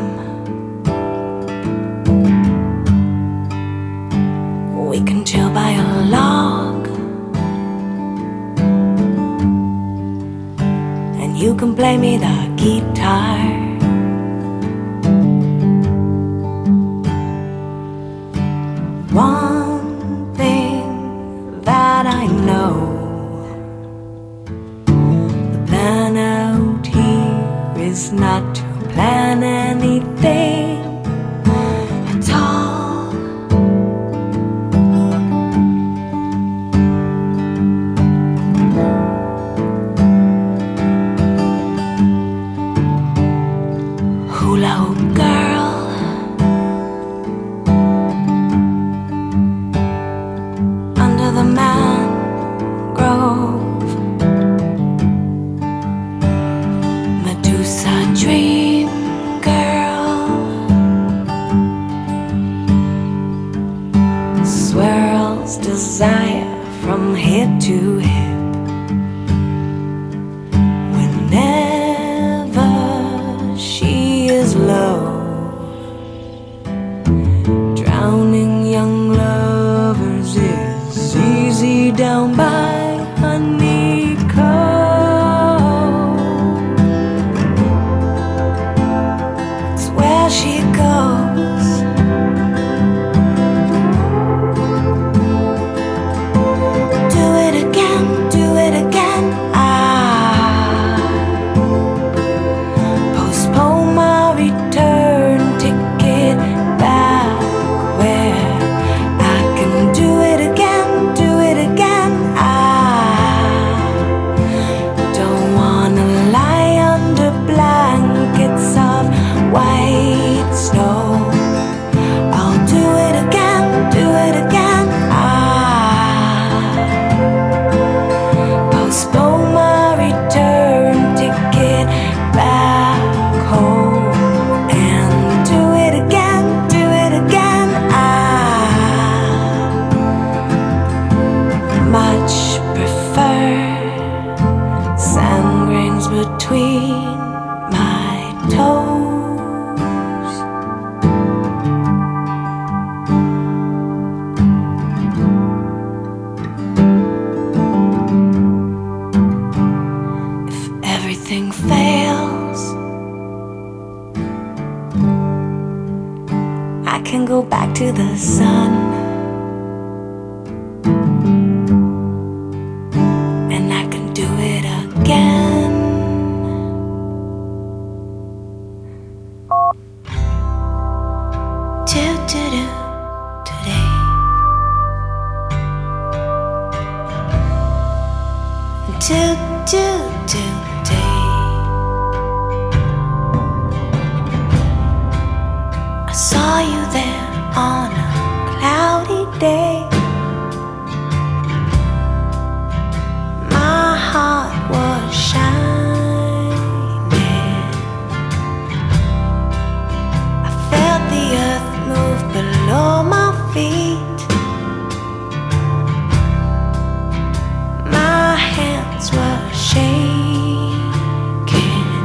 We can chill by a log, and you can play me the guitar. One thing that I know, the plan out here is not to plan anything at all. Hula hoop girl, under the mangrove, Medusa dream girl, swirls desire from hip to hip. Whenever she is low, drowning young lovers is easy down by Honeycomb. It's where she goes. Do it again, do it again. Postpone my return ticket back where I can do it again, do it again. I don't wanna lie under blankets of white snow. I'll do it again, do it again. I postpone my return ticket back home and do it again, do it again. I much prefer sand grains between my toes. If everything fails, I can go back to the sun, and I can do it again. Do-do-do today. Do-do-do day. I saw you there on a cloudy day. My heart was shining. I felt the earth move below my feet. My hands were shaking.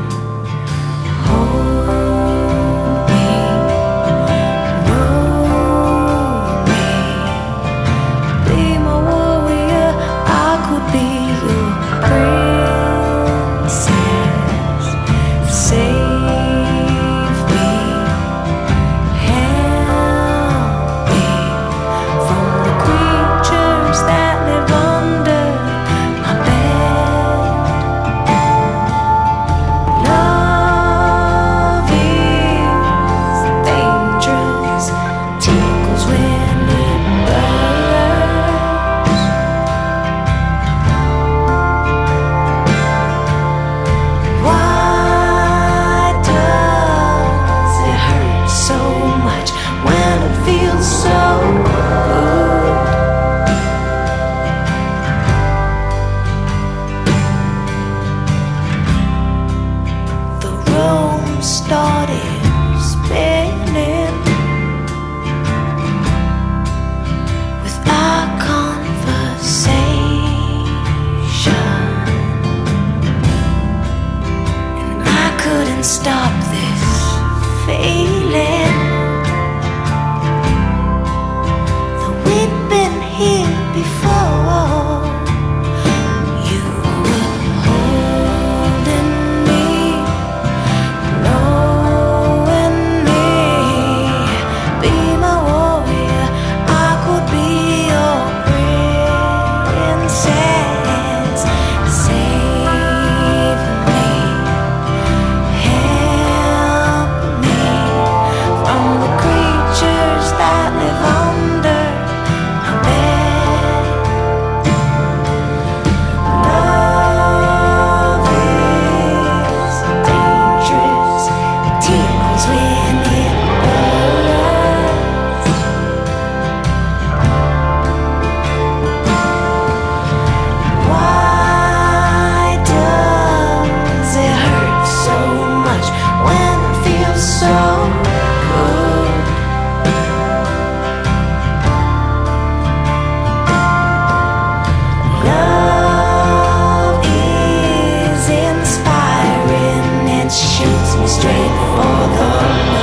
Hold me, move me, be my warrior. I could be your princess. Save me, help me from the creatures that live under my bed. Love is dangerous, tickles when it burns. Why does it hurt so much when it feels so good? The room started spinning with our conversation, and I couldn't stop this feeling that we'd been here before. You were holding me, knowing me, be my warrior. I could be your princess, save me, help me from the creatures that live under my bed. Love is dangerous, it tickles when it burns. Why does it hurt so much when it feels so good? Love is inspiring, it shoots me straight for the moon.